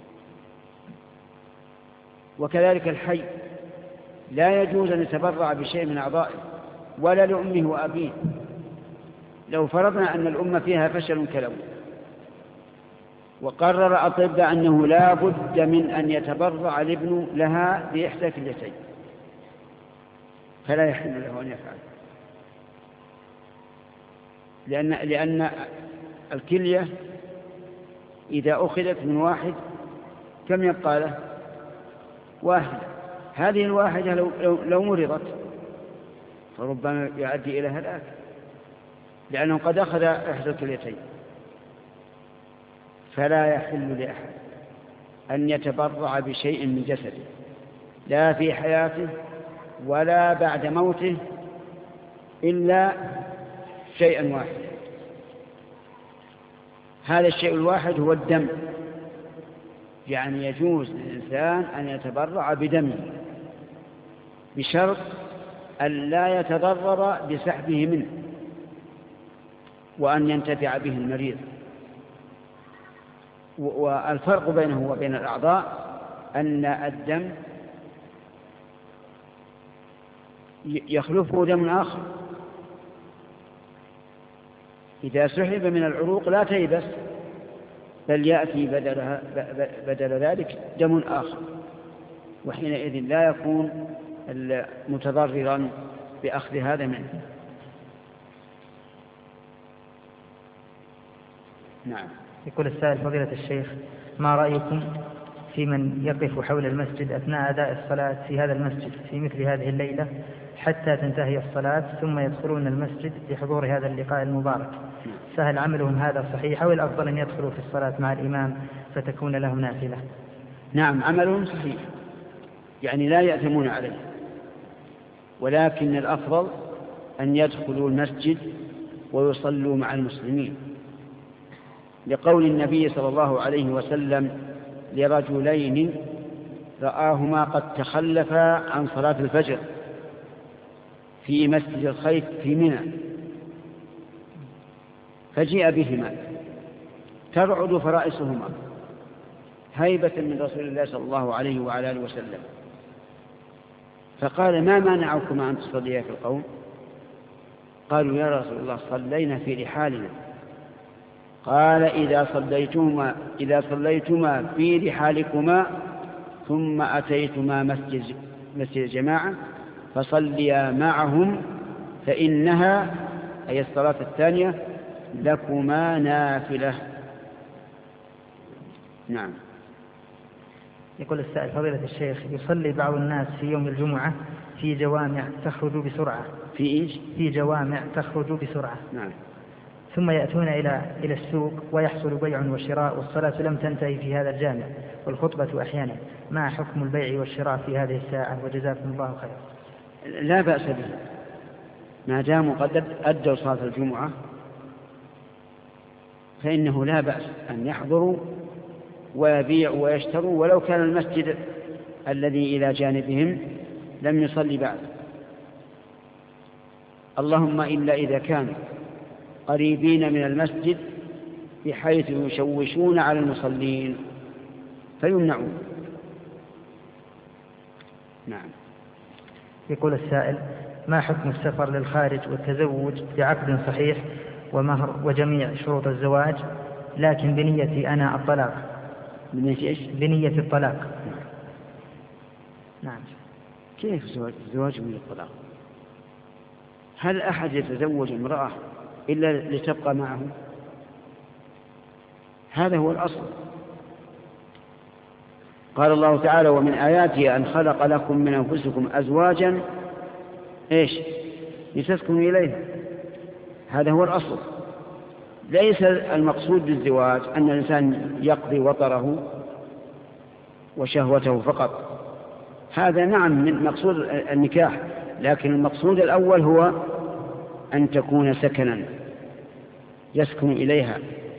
وكذلك الحي لا يجوز أن يتبرع بشيء من أعضائه ولا لأمه وأبيه. لو فرضنا أن الأمة فيها فشل كلوي وقرر أطباء أنه لا بد من أن يتبرع الابن لها بإحدى كليتين، فلا يحل له أن يفعل، لأن, لأن الكلية إذا أخذت من واحد كم يبقى له؟ واحدة. هذه الواحدة لو, لو, لو مرضت فربما يؤدي إلى هلاك، لأنه قد أخذ إحدى الكليتين. فلا يحل لأحد أن يتبرع بشيء من جسده لا في حياته ولا بعد موته إلا شيئا واحدا. هذا الشيء الواحد هو الدم، يعني يجوز للإنسان أن يتبرع بدمه بشرط أن لا يتضرر بسحبه منه وأن ينتفع به المريض. والفرق بينه وبين الأعضاء أن الدم يخلفه دم آخر. إذا سحب من العروق لا تيبس، بل يأتي بدلها بدل ذلك دم آخر، وحينئذ لا يكون متضررا بأخذ هذا منه. نعم. يقول السائل: فضيلة الشيخ، ما رأيكم في من يقف حول المسجد أثناء أداء الصلاة في هذا المسجد في مثل هذه الليلة حتى تنتهي الصلاة ثم يدخلون المسجد لحضور هذا اللقاء المبارك؟ فهل عملهم هذا صحيح أو الأفضل أن يدخلوا في الصلاة مع الإمام فتكون لهم نافلة؟ نعم، عملهم صحيح، يعني لا يأثمون عليه، ولكن الأفضل أن يدخلوا المسجد ويصلوا مع المسلمين، لقول النبي صلى الله عليه وسلم لرجلين رآهما قد تخلفا عن صلاة الفجر في مسجد الخيف في منى، فجيء بهما ترعد فرائسهما هيبة من رسول الله صلى الله عليه وعلى آله وسلم، فقال: ما منعكما أن تصليا في القوم؟ قالوا: يا رسول الله صلينا في رحالنا. قال: إذا صليتما إذا صليتما في رحالكما ثم أتيتما مسجد مسجد الجماعة فصليا معهم فإنها، أي الصلاة الثانية، لكما نافلة. نعم. يقول السائل: فضيلة الشيخ، يصلي بعض الناس في يوم الجمعة في جوامع تخرج بسرعة في إيش؟ في جوامع تخرج بسرعة. نعم. ثم يأتون إلى إلى السوق ويحصل بيع وشراء والصلاة لم تنتهي في هذا الجامع والخطبة أحيانا، ما حكم البيع والشراء في هذه الساعة؟ وجزاكم الله خيرا. لا بأس به ما داموا قد أدوا صلاة الجمعة، فإنه لا بأس أن يحضروا ويبيعوا ويشتروا ولو كان المسجد الذي إلى جانبهم لم يصلي بعد، اللهم إلا إذا كانوا قريبين من المسجد بحيث يشوشون على المصلين فيمنعون. نعم. يقول السائل: ما حكم السفر للخارج والتزوج بعقد صحيح ومهر وجميع شروط الزواج، لكن بنية أنا الطلاق؟ بنية إيش؟ بنية الطلاق. نعم. كيف الزواج من الطلاق؟ هل أحد يتزوج امرأة إلا لتبقى معه؟ هذا هو الأصل. قال الله تعالى: ومن آياته أن خلق لكم من أنفسكم أزواجا إيش لتسكنوا إليه. هذا هو الأصل. ليس المقصود بالزواج أن الإنسان يقضي وطره وشهوته فقط، هذا نعم من مقصود النكاح، لكن المقصود الأول هو أن تكون سكنا يسكن إليها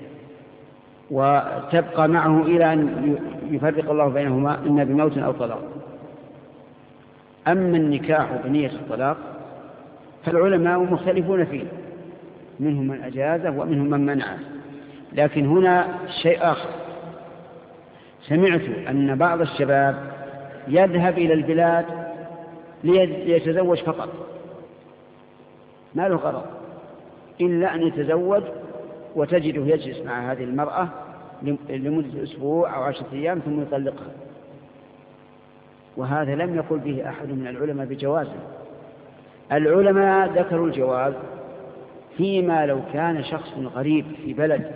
وتبقى معه إلى أن يفرق الله بينهما إما بموت أو طلاق. أما النكاح بنية الطلاق فالعلماء مختلفون فيه، منهم من أجازه ومنهم من منعه. لكن هنا شيء آخر، سمعت أن بعض الشباب يذهب إلى البلاد ليتزوج فقط، ما له غرض إلا أن يتزوج، وتجده يجلس مع هذه المرأة لمدة أسبوع أو عشرة أيام ثم يطلقها، وهذا لم يقل به أحد من العلماء بجوازه. العلماء ذكروا الجواز فيما لو كان شخص غريب في بلد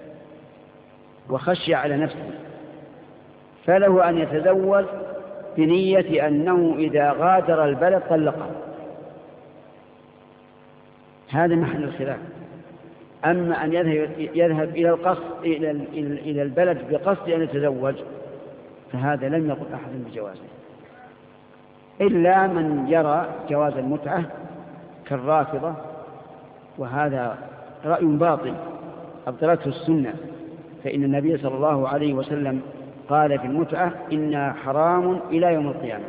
وخشي على نفسه، فله أن يتزوج بنية أنه إذا غادر البلد طلقه، هذا محل الخلاف. أما أن يذهب, يذهب إلى القصد إلى, إلى البلد بقصد أن يتزوج فهذا لم يقل أحد بجوازه، إلا من يرى جواز المتعة كالرافضة، وهذا رأي باطل أبطلته السنة، فإن النبي صلى الله عليه وسلم قال في المتعة إنها حرام إلى يوم القيامة.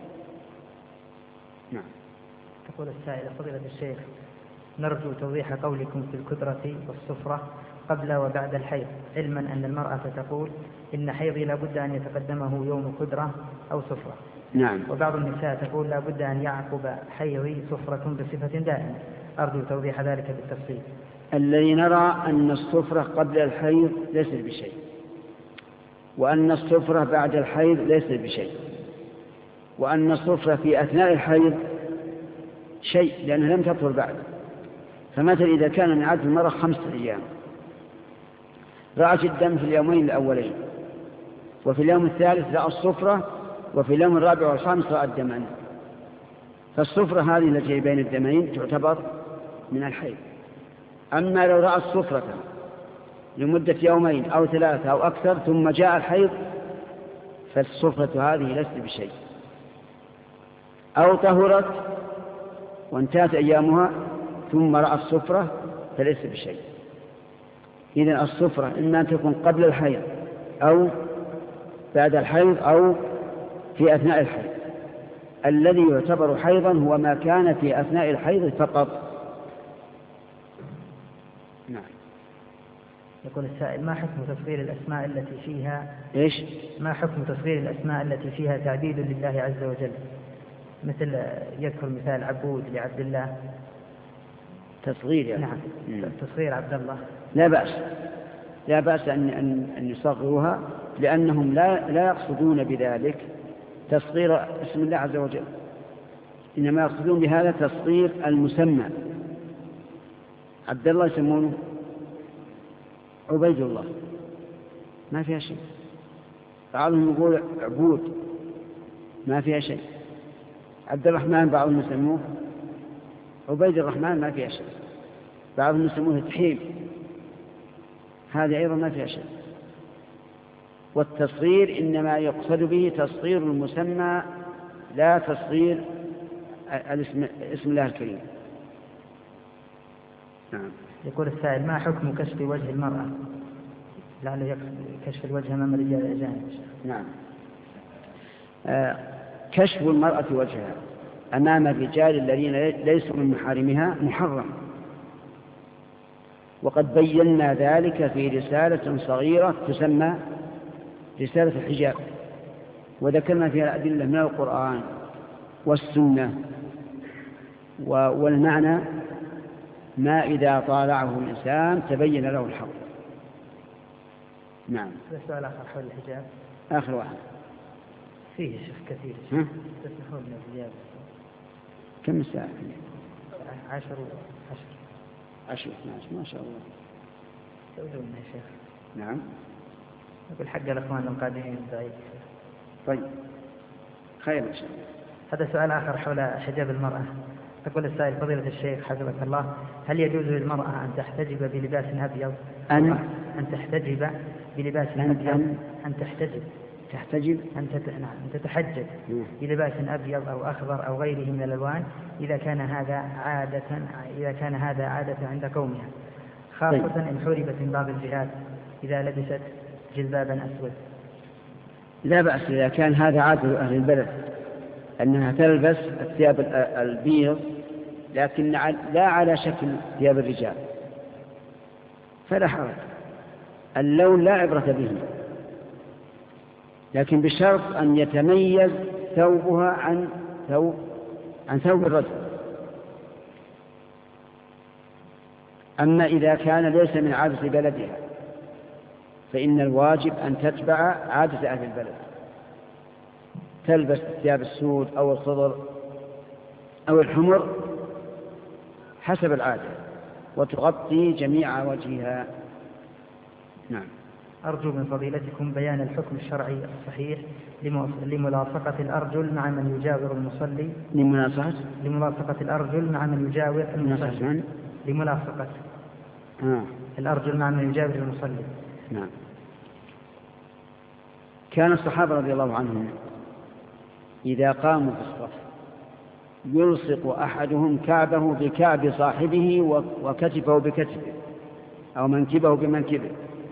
نعم. تقول السائلة: فضيلة الشيخ، نرجو توضيح قولكم في الكدرة والصفرة قبل وبعد الحيض، علما أن المرأة تقول إن حيضي لا بد أن يتقدمه يوم كدرة أو صفرة. نعم. وبعض النساء تقول لا بد أن يعقب حيضي صفرة بصفة دائمة، أرجو توضيح ذلك بالتفصيل. الذي نرى أن الصفرة قبل الحيض ليست بشيء، وأن الصفرة بعد الحيض ليست بشيء، وأن الصفرة في أثناء الحيض شيء لأنها لم تطهر بعد. فمثلا إذا كان من عادة المرأة خمسة أيام رأت الدم في اليومين الأولين، وفي اليوم الثالث رأى الصفرة، وفي اليوم الرابع والخامس رأى الدمان، فالصفرة هذه التي بين الدمين تعتبر من الحيض. أما لو رأى الصفرة لمدة يومين أو ثلاثة أو أكثر ثم جاء الحيض فالصفرة هذه ليست بشيء، أو طهرت وانتهت أيامها ثم رأى الصفرة فليس بشيء. إذن الصفرة إما أن تكون قبل الحيض أو بعد الحيض أو في أثناء الحيض. الذي يعتبر حيضا هو ما كان في أثناء الحيض فقط. نعم. يقول السائل: ما حكم تصغير الأسماء التي فيها إيش؟ ما حكم تصغير الأسماء التي فيها تعبيد لله عز وجل، مثل يذكر مثال عبود لعبد الله؟ تصغير يعني. نعم. مم. تصغير عبد الله لا بأس، لا بأس أن أن أن يصغروها، لأنهم لا لا يقصدون بذلك تصغير اسم الله عز وجل، إنما يقصدون بهذا تصغير المسمى. عبد الله يسمونه عبيد الله، ما فيها شيء. بعضهم يقول عبود، ما فيها شيء. عبد الرحمن بعضهم يسموه عبيد الرحمن، ما فيها شيء. بعضهم يسموه تحيم، هذه أيضا ما فيها شيء. والتصغير إنما يقصد به تصغير المسمى لا تصغير الاسم اسم الله الكريم. نعم. يقول السائل: ما حكم كشف وجه المرأة؟ لعله يقصد كشف الوجه أمام الرجال الأجانب. نعم. آه كشف المرأة وجهها أمام الرجال الذين ليسوا من محارمها محرم، وقد بينا ذلك في رسالة صغيرة تسمى رسالة الحجاب، وذكرنا فيها الأدلة من القرآن والسنة، والمعنى ما إذا طالعه الإنسان تبين له الحق. نعم. سؤال آخر حول الحجاب. آخر واحد فيه شيخ كثير. تسمحون من الحجاب؟ كم الساعة؟ عشر عشر عشر اثناعش، ما شاء الله. تقولون يا شيخ. نعم. يقول حق الأخوان القادمين ضعيف. طيب خير إن شاء الله. هذا سؤال آخر حول حجاب المرأة. تقول السائل: فضيلة الشيخ حفظك الله، هل يجوز للمرأة أن تحتجب بلباس أبيض؟ أن أن تحتجب بلباس أبيض؟ أن تحتجب تحتجب أن تتحجب بلباس أبيض أو أخضر أو غيره من الألوان إذا كان هذا عادة إذا كان هذا عادة عند قومها، خاصة إن حربت من بعض الجهات إذا لبست جلبابا أسود. لا بأس إذا كان هذا عادة أهل البلد أنها تلبس الثياب البيض لكن لا على شكل ثياب الرجال فلا حرج، اللون لا عبرة به، لكن بشرط أن يتميز ثوبها عن ثوب عن ثوب الرجل. أما إذا كان ليس من عادة بلدها فإن الواجب أن تتبع عادة أهل البلد، تلبس الثياب السود أو الخضر أو الحمر حسب العادة وتغطي جميع وجهها. نعم. أرجو من فضيلتكم بيان الحكم الشرعي الصحيح لملاصقة الأرجل مع من يجاور المصلي. لملاصقة لملاصقة الأرجل مع من يجاور المصلي. لملاصقة آه. الأرجل مع من يجاور المصلي. نعم. كان الصحابة رضي الله عنهم إذا قاموا في الصف يلصق أحدهم كعبه بكعب صاحبه وكتفه بكتفه أو منكبه بمنكبه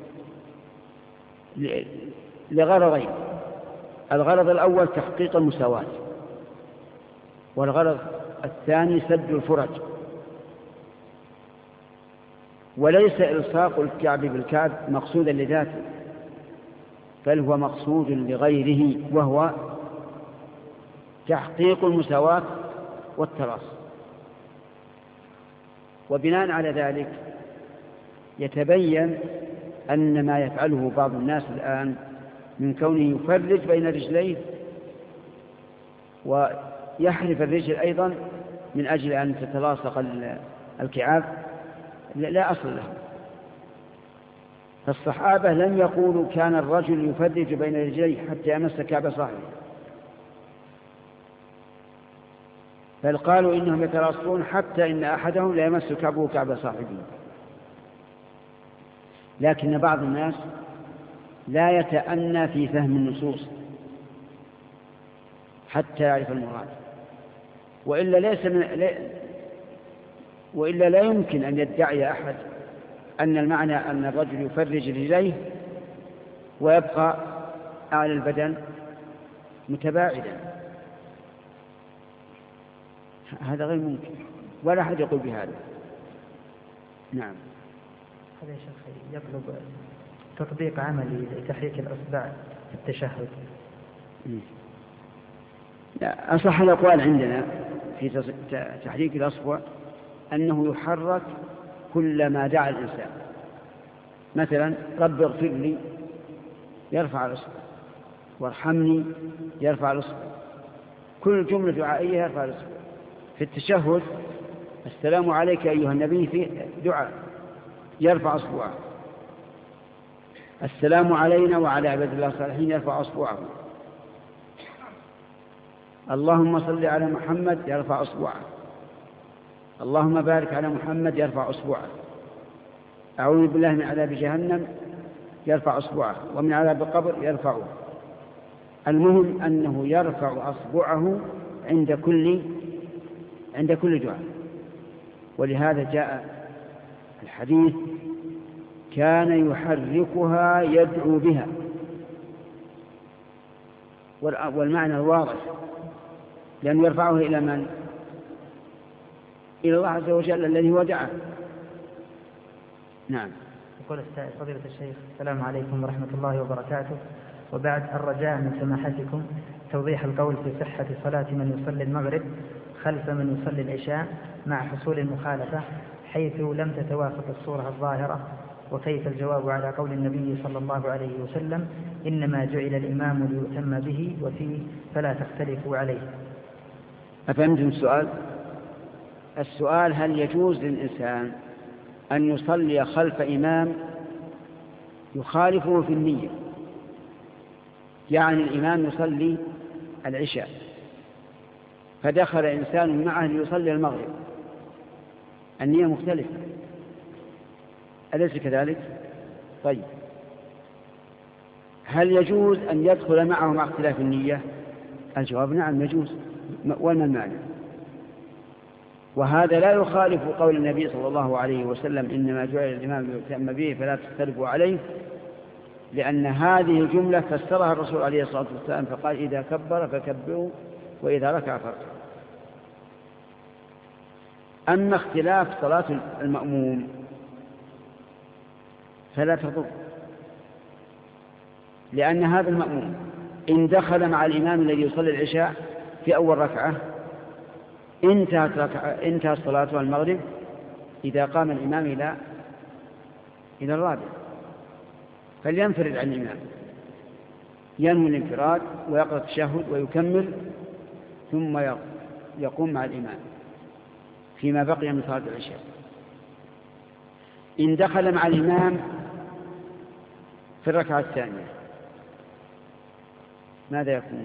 لغرضين: الغرض الأول تحقيق المساواة، والغرض الثاني سد الفرج. وليس إلصاق الكعب بالكعب مقصودا لذاته، بل هو مقصود لغيره، وهو تحقيق المساواة والتراص. وبناء على ذلك يتبين أن ما يفعله بعض الناس الآن من كونه يفرج بين رجليه ويحرف الرجل أيضا من أجل أن تتلاصق الكعاب لا أصل له. فالصحابة لم يقولوا كان الرجل يفرج بين رجليه حتى يمس كعب صاحبه، بل قالوا إنهم يتلاصقون حتى إن أحدهم لا يمس كعبه كعب صاحبه. لكن بعض الناس لا يتأنى في فهم النصوص حتى يعرف المراد، وإلا, ليس من لا وإلا لا يمكن أن يدعي أحد أن المعنى أن الرجل يفرج رجليه ويبقى أعلى البدن متباعدا. هذا غير ممكن ولا أحد يقول بهذا. نعم. هذا يا شيخ يطلب تطبيق عملي لتحريك الأصبع في التشهد. لا، أصح الأقوال عندنا في تحريك الأصبع أنه يحرك كلما دعا الإنسان. مثلا رب اغفر لي يرفع الأصبع، وارحمني يرفع الأصبع، كل جملة دعائية يرفع الأصبع. في التشهد السلام عليك أيها النبي في دعاء يرفع أصبعه، السلام علينا وعلى عباد الله الصالحين يرفع أصبعه، اللهم صل على محمد يرفع أصبعه، اللهم بارك على محمد يرفع أصبعه، أعوذ بالله من عذاب جهنم يرفع أصبعه، ومن عذاب القبر يرفعه. المهم أنه يرفع أصبعه عند كل عند كل دعاء. ولهذا جاء الحديث كان يحركها يدعو بها، والمعنى الواضح، لأنه يرفعه إلى من؟ إلى الله عز وجل الذي هو دعاه. نعم. يقول فضيلة الشيخ: السلام عليكم ورحمة الله وبركاته، وبعد الرجاء من سماحتكم توضيح القول في صحة صلاة من يصلي المغرب خلف من يصلي العشاء مع حصول المخالفة حيث لم تتوافق الصورة الظاهرة، وكيف الجواب على قول النبي صلى الله عليه وسلم: إنما جعل الإمام ليؤتم به وفيه فلا تختلفوا عليه. أفهمتم السؤال؟ السؤال: هل يجوز للإنسان أن يصلي خلف إمام يخالفه في النية؟ يعني الإمام يصلي العشاء فدخل إنسان معه ليصلي المغرب، النية مختلفة، أليس كذلك؟ طيب، هل يجوز أن يدخل معه مع اختلاف النية؟ الجواب نعم يجوز، وما المانع؟ وهذا لا يخالف قول النبي صلى الله عليه وسلم إنما جعل الإمام ليؤتم به فلا تختلفوا عليه، لأن هذه الجملة فسرها الرسول عليه الصلاة والسلام فقال إذا كبر فكبروا وإذا ركع فاركعوا. أما اختلاف صلاة المأموم فلا تضر، لأن هذا المأموم إن دخل مع الإمام الذي يصلي العشاء في أول ركعة انتهت, ركعة انتهت صلاة المغرب إذا قام الإمام إلى إلى الرابع، فلينفرد عن الإمام، ينوي الانفراد ويقرأ التشهد ويكمل ثم يقوم مع الإمام فيما بقي من صلاة العشاء. إن دخل مع الإمام في الركعة الثانية ماذا يكون؟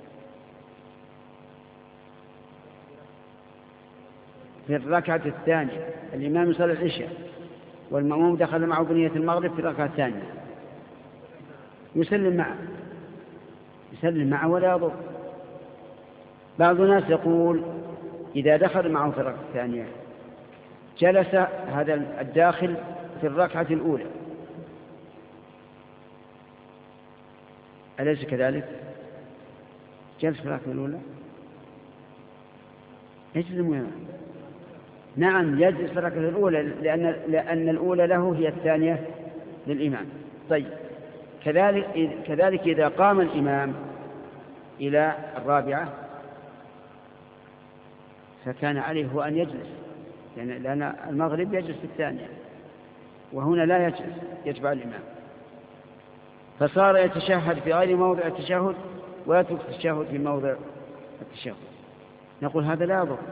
في الركعة الثانية الإمام يصلي العشاء والمأموم دخل معه بنية المغرب في الركعة الثانية، يسلم معه يسلم معه ولا يضر. بعض الناس يقول إذا دخل معه في الركعة الثانية جلس هذا الداخل في الركعة الأولى، أليس كذلك؟ جلس في الركعة الأولى يجزم وينام. نعم يجلس في الركعة الأولى لأن, لأن الأولى له هي الثانية للإمام. طيب كذلك, كذلك إذا قام الإمام إلى الرابعة فكان عليه هو أن يجلس، لأن المغرب يجلس في الثانية وهنا لا يجلس يتبع الإمام، فصار يتشهد في غير موضع التشهد ويترك التشهد في موضع التشهد. نقول هذا لا يضر،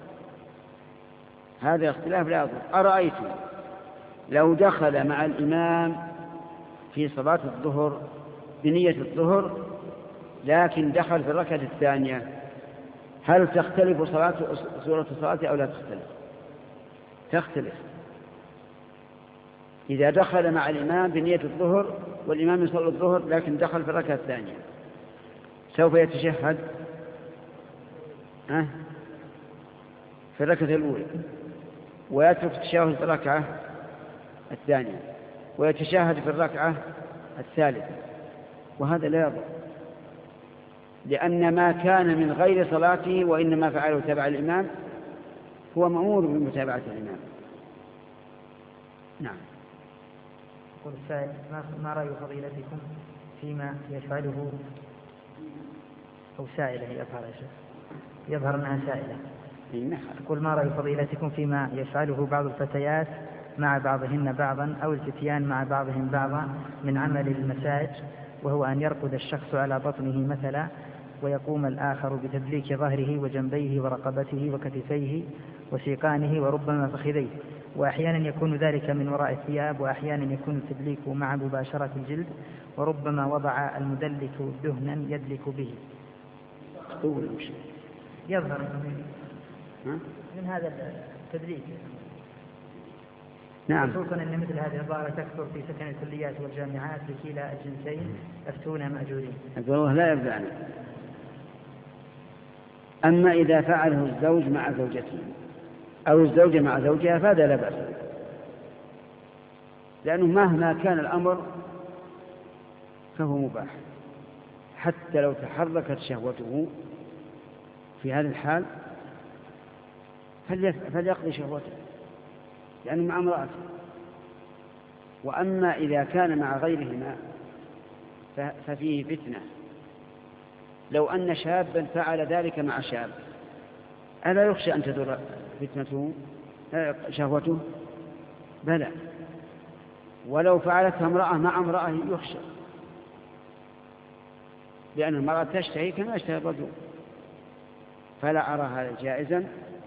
هذا اختلاف لا يضر. أرأيتم لو دخل مع الإمام في صلاة الظهر بنية الظهر لكن دخل في الركعة الثانية هل تختلف صلاة سورة الصلاة أو لا تختلف؟ تختلف. إذا دخل مع الإمام بنية الظهر والإمام يصلي الظهر لكن دخل في الركعة الثانية سوف يتشهد أه؟ في الركعة الأولى ويترك التشهد في الركعة الثانية ويتشهد في الركعة الثالثة، وهذا لا يضر، لأن ما كان من غير صلاته وإنما فعله تبع الإمام هو مأمور بمتابعة الإمام. نعم. يقول السائل ما رأي فضيلتكم فيما يفعله أو سائلة يظهر يا شيخ يظهر أنها سائلة. يقول ما رأي فضيلتكم فيما يفعله بعض الفتيات مع بعضهن بعضا أو الفتيان مع بعضهم بعضا من عمل المساج، وهو أن يرقد الشخص على بطنه مثلا ويقوم الآخر بتدليك ظهره وجنبيه ورقبته وكتفيه وسيقانه وربما فخذيه، وأحيانا يكون ذلك من وراء الثياب، وأحيانا يكون التدليك مع مباشرة الجلد، وربما وضع المدلك دهنا يدلك به. يظهر من هذا التدليك. نعم. خصوصا أن مثل هذه الظاهرة تكثر في سكن الكليات والجامعات لكلا الجنسين أفتون مأجورين. الله لا يبدأ. أما إذا فعله الزوج مع زوجته أو الزوجة مع زوجها فهذا لا بأس، لأنه مهما كان الأمر فهو مباح، حتى لو تحركت شهوته في هذا الحال فليقضي شهوته لأنه مع امرأته. وأما إذا كان مع غيرهما ففيه فتنة. لو أن شابا فعل ذلك مع شاب ألا يخشى أن تدور فتنته شهوته؟ بلى. ولو فعلتها امرأة مع امرأة يخشى، لأن المرأة تشتهي كما يشتهي الرجل، فلا أرى هذا جائزا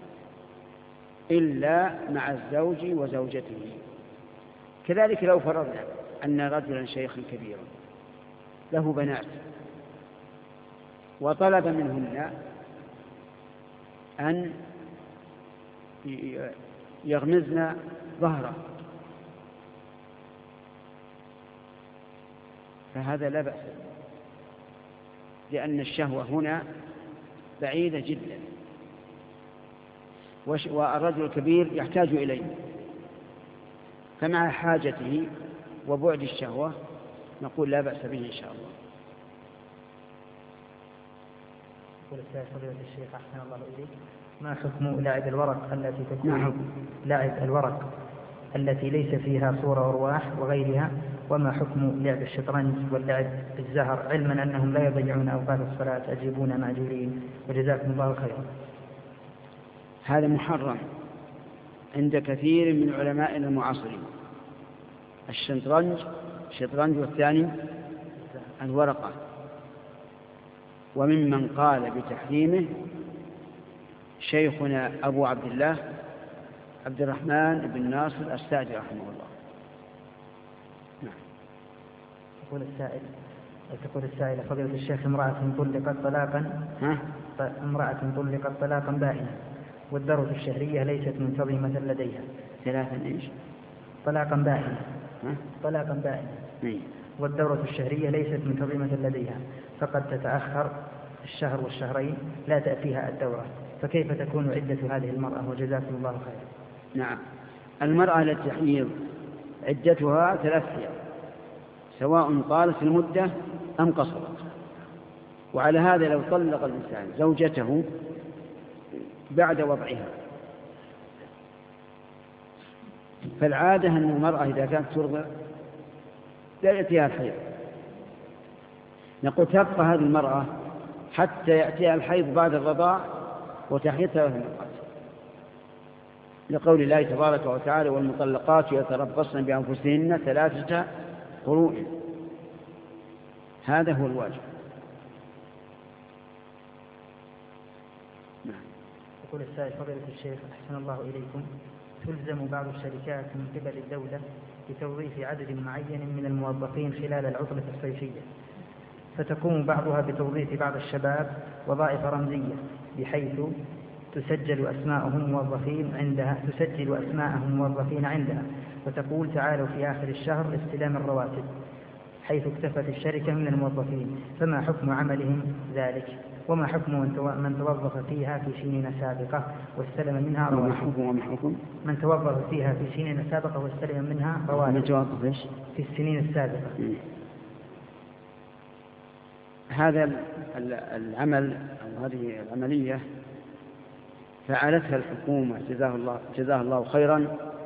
إلا مع الزوج وزوجته. كذلك لو فرضنا أن رجلا شيخا كبيرا له بنات وطلب منهن أن يغمزن ظهره فهذا لا بأس، لأن الشهوة هنا بعيدة جدا، والرجل الكبير يحتاج إليه، فمع حاجته وبعد الشهوة نقول لا بأس به إن شاء الله. يقول السائل فضيلة الشيخ أحسن الله إليك، ما حكم لعب الورق التي تكون لعب الورق التي ليس فيها صورة أرواح وغيرها، وما حكم لعب الشطرنج واللعب بالزهر، علما أنهم لا يضيعون أوقات الصلاة أجيبون مأجورين وجزاكم الله خيرا؟ هذا محرم عند كثير من علمائنا المعاصرين، الشطرنج الشطرنج والثاني الورقة، وممن قال بتحريمه شيخنا أبو عبد الله عبد الرحمن بن ناصر السعدي رحمه الله. نعم. يقول السائل تقول السائلة فضيلة الشيخ امرأة طلقت طلاقا ها؟ امرأة طلقت طلاقا بائنا والدورة الشهرية ليست منتظمة لديها. ثلاثا ايش؟ طلاقا بائنا. ها؟ طلاقا بائنا. مين؟ والدورة الشهرية ليست منتظمة لديها، فقد تتأخر الشهر والشهرين لا تأتيها الدورة، فكيف تكون عدة هذه المرأة وجزاكم الله خيرا؟ نعم، المرأة التي تحيض عدتها ثلاث أيام سواء طالت المدة أم قصرت، وعلى هذا لو طلق الإنسان زوجته بعد وضعها، فالعادة أن المرأة إذا كانت ترضع لا يأتيها الحيض، نقول تبقى هذه المرأة حتى يأتيها الحيض بعد الرضاع وتحيض ثلاث مرات، لقول الله تبارك وتعالى والمطلقات يتربصن بأنفسهن ثلاثة قروء، هذا هو الواجب. نعم. يقول السائل فضيلة الشيخ أحسن الله إليكم، تلزم بعض الشركات من قبل الدولة بتوظيف عدد معين من الموظفين خلال العطلة الصيفية، فتقوم بعضها بتوظيف بعض الشباب وظائف رمزية بحيث تسجل أسماءهم موظفين عندها تسجل أسماءهم موظفين عندها وتقول تعالوا في آخر الشهر لاستلام الرواتب، حيث اكتفت الشركة من الموظفين، فما حكم عملهم ذلك؟ وما حكم من توظف فيها في سنين سابقة واستلم منها رواتب؟ وما حكم من توظف فيها في سنين سابقة واستلم منها رواتب؟ من توظف ايش؟ في السنين السابقة. م. هذا العمل أو هذه العملية فعلتها الحكومة جزاها الله, جزاها الله خيرا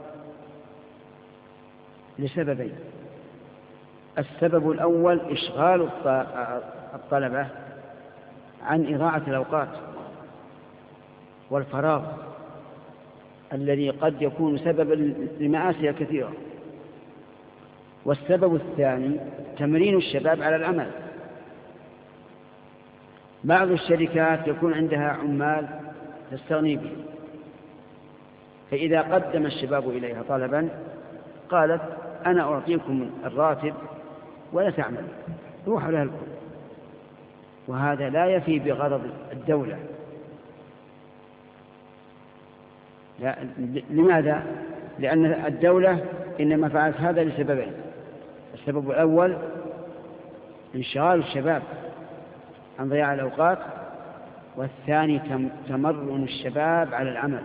لسببين. السبب الأول إشغال الطلبة عن إضاعة الأوقات والفراغ الذي قد يكون سببا لمآسي كثيرة. والسبب الثاني تمرين الشباب على العمل. بعض الشركات يكون عندها عمال تستغني به، فإذا قدم الشباب إليها طلبا قالت أنا أعطيكم الراتب ولا تعمل، روحوا لها الكل، وهذا لا يفي بغرض الدولة. لا. لماذا؟ لأن الدولة إنما فعلت هذا لسببين: السبب الأول انشغال الشباب عن ضياع الأوقات، والثاني تمرن الشباب على العمل.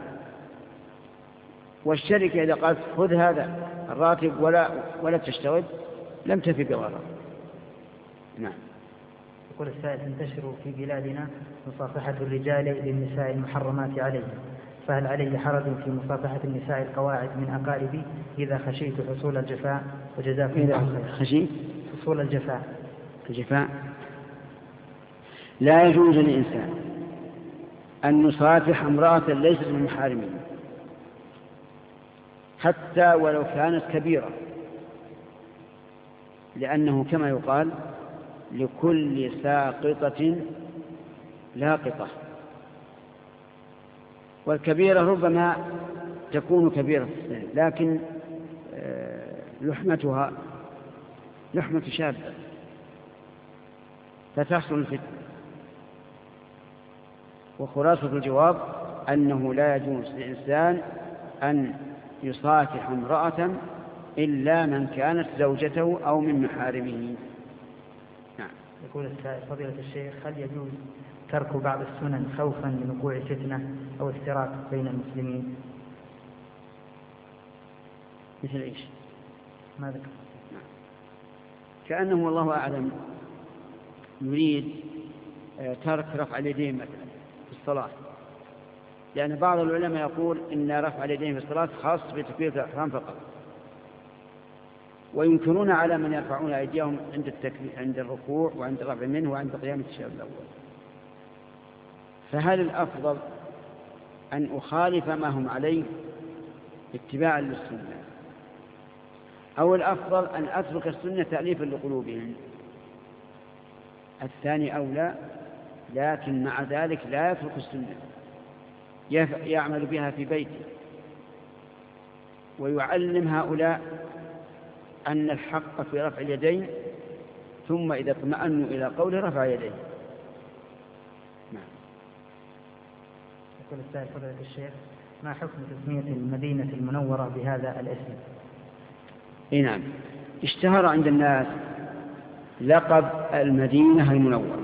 والشركة إذا قالت خذ هذا الراتب ولا ولا تشتغل لم تفي بغرض. نعم. يقول السائل تنتشر في بلادنا مصافحة الرجال للنساء المحرمات عليهم، فهل علي حرج في مصافحة النساء القواعد من أقاربي إذا خشيت حصول الجفاء؟ وجزاكم الله خيرا. خشيت حصول الجفاء. الجفاء لا يجوز للإنسان أن يصافح امرأة ليست من محارمه حتى ولو كانت كبيرة، لأنه كما يقال لكل ساقطة لاقطة، والكبيرة ربما تكون كبيرة في السن لكن لحمتها لحمة شابة فتحصل الفتنة. وخلاصة الجواب أنه لا يجوز للإنسان أن يصافح امرأة إلا من كانت زوجته أو من محارمه. يقول السائل: فضيلة الشيخ، هل يجوز ترك بعض السنن خوفا من وقوع فتنة أو افتراق بين المسلمين؟ مثل إيش؟ ما ذكر. كأنه والله أعلم يريد ترك رفع اليدين مثلا في الصلاة، لأن بعض العلماء يقول إن رفع اليدين في الصلاة خاص بتكبيرة الإحرام فقط، وينكرون على من يرفعون أيديهم عند التكبير عند الركوع وعند الرفع منه وعند قيام التشهد الأول. فهل الأفضل أن أخالف ما هم عليه اتباعا للسنة، أو الأفضل أن أترك السنة تأليفا لقلوبهم؟ الثاني أولى، لكن مع ذلك لا يترك السنة، يعمل بها في بيته ويعلم هؤلاء أن الحق في رفع اليدين، ثم إذا اطمأنوا إلى قوله رفع يديه. نعم. يقول السائل: فضيلة الشيخ، ما حكم تسمية المدينة المنورة بهذا الاسم؟ إيه نعم، اشتهر عند الناس لقب المدينة المنورة،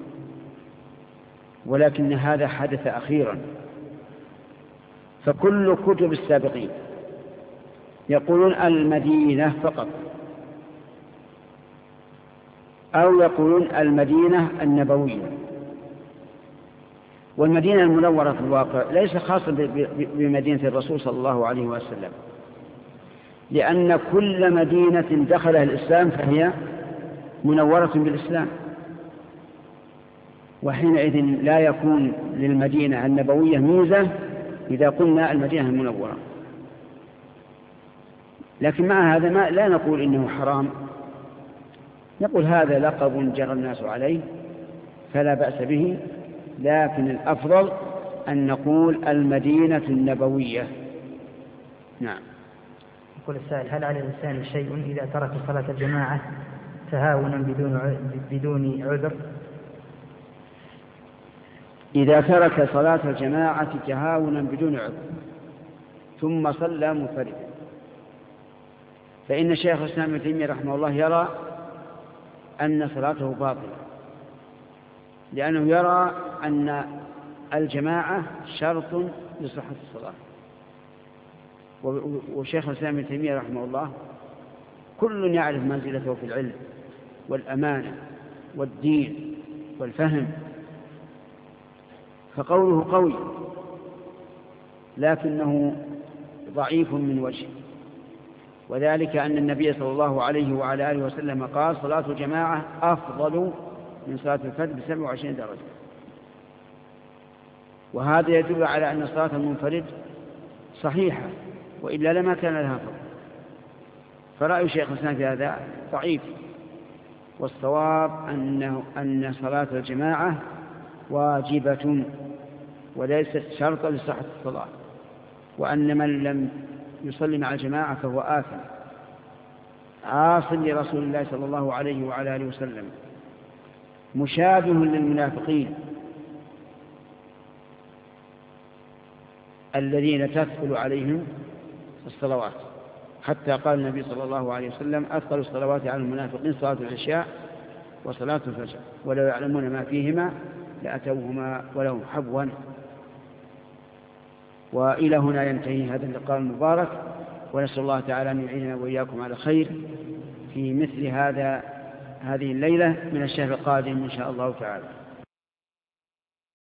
ولكن هذا حدث أخيرا، فكل كتب السابقين يقولون المدينة فقط، أو يقولون المدينة النبوية. والمدينة المنورة في الواقع ليس خاصة بمدينة الرسول صلى الله عليه وسلم، لأن كل مدينة دخلها الإسلام فهي منورة بالإسلام، وحينئذ لا يكون للمدينة النبوية ميزة إذا قلنا المدينة المنورة. لكن مع هذا ما لا نقول إنه حرام، نقول هذا لقب جرى الناس عليه فلا بأس به، لكن الأفضل أن نقول المدينة النبوية. نعم. يقول السائل: هل على الإنسان شيء إذا ترك صلاة الجماعة تهاونا بدون بدون عذر؟ إذا ترك صلاة الجماعة تهاونا بدون عذر ثم صلى منفردا، فإن شيخ الإسلام ابن تيمية رحمه الله يرى أن صلاته باطلة، لأنه يرى أن الجماعة شرط لصحة الصلاة. وشيخ الإسلام ابن تيمية رحمه الله كل يعرف منزلته في العلم والأمانة والدين والفهم، فقوله قوي لكنه ضعيف من وجه، وذلك أن النبي صلى الله عليه وعلى آله وسلم قال: صلاة الجماعة أفضل من صلاة الفرد بسبع وعشرين درجة. وهذا يدل على أن صلاة المنفرد صحيحة، وإلا لما كان لها فضل. فرأي شيخ الإسلام في هذا ضعيف، والصواب أنه أن صلاة الجماعة واجبة وليست شرطا لصحة الصلاة، وأن من لم يصلي مع الجماعة فهو آثم عاص لرسول الله صلى الله عليه وعلى آله وسلم، مشابه للمنافقين الذين تثقل عليهم الصلوات، حتى قال النبي صلى الله عليه وسلم: أثقل الصلوات على المنافقين صلاة العشاء وصلاة الفجر ولو يعلمون ما فيهما لأتوهما ولو حبوا. وإلى هنا ينتهي هذا اللقاء المبارك، ونسأل الله تعالى أن يعيننا وإياكم على خير في مثل هذا هذه الليلة من الشهر القادم إن شاء الله تعالى.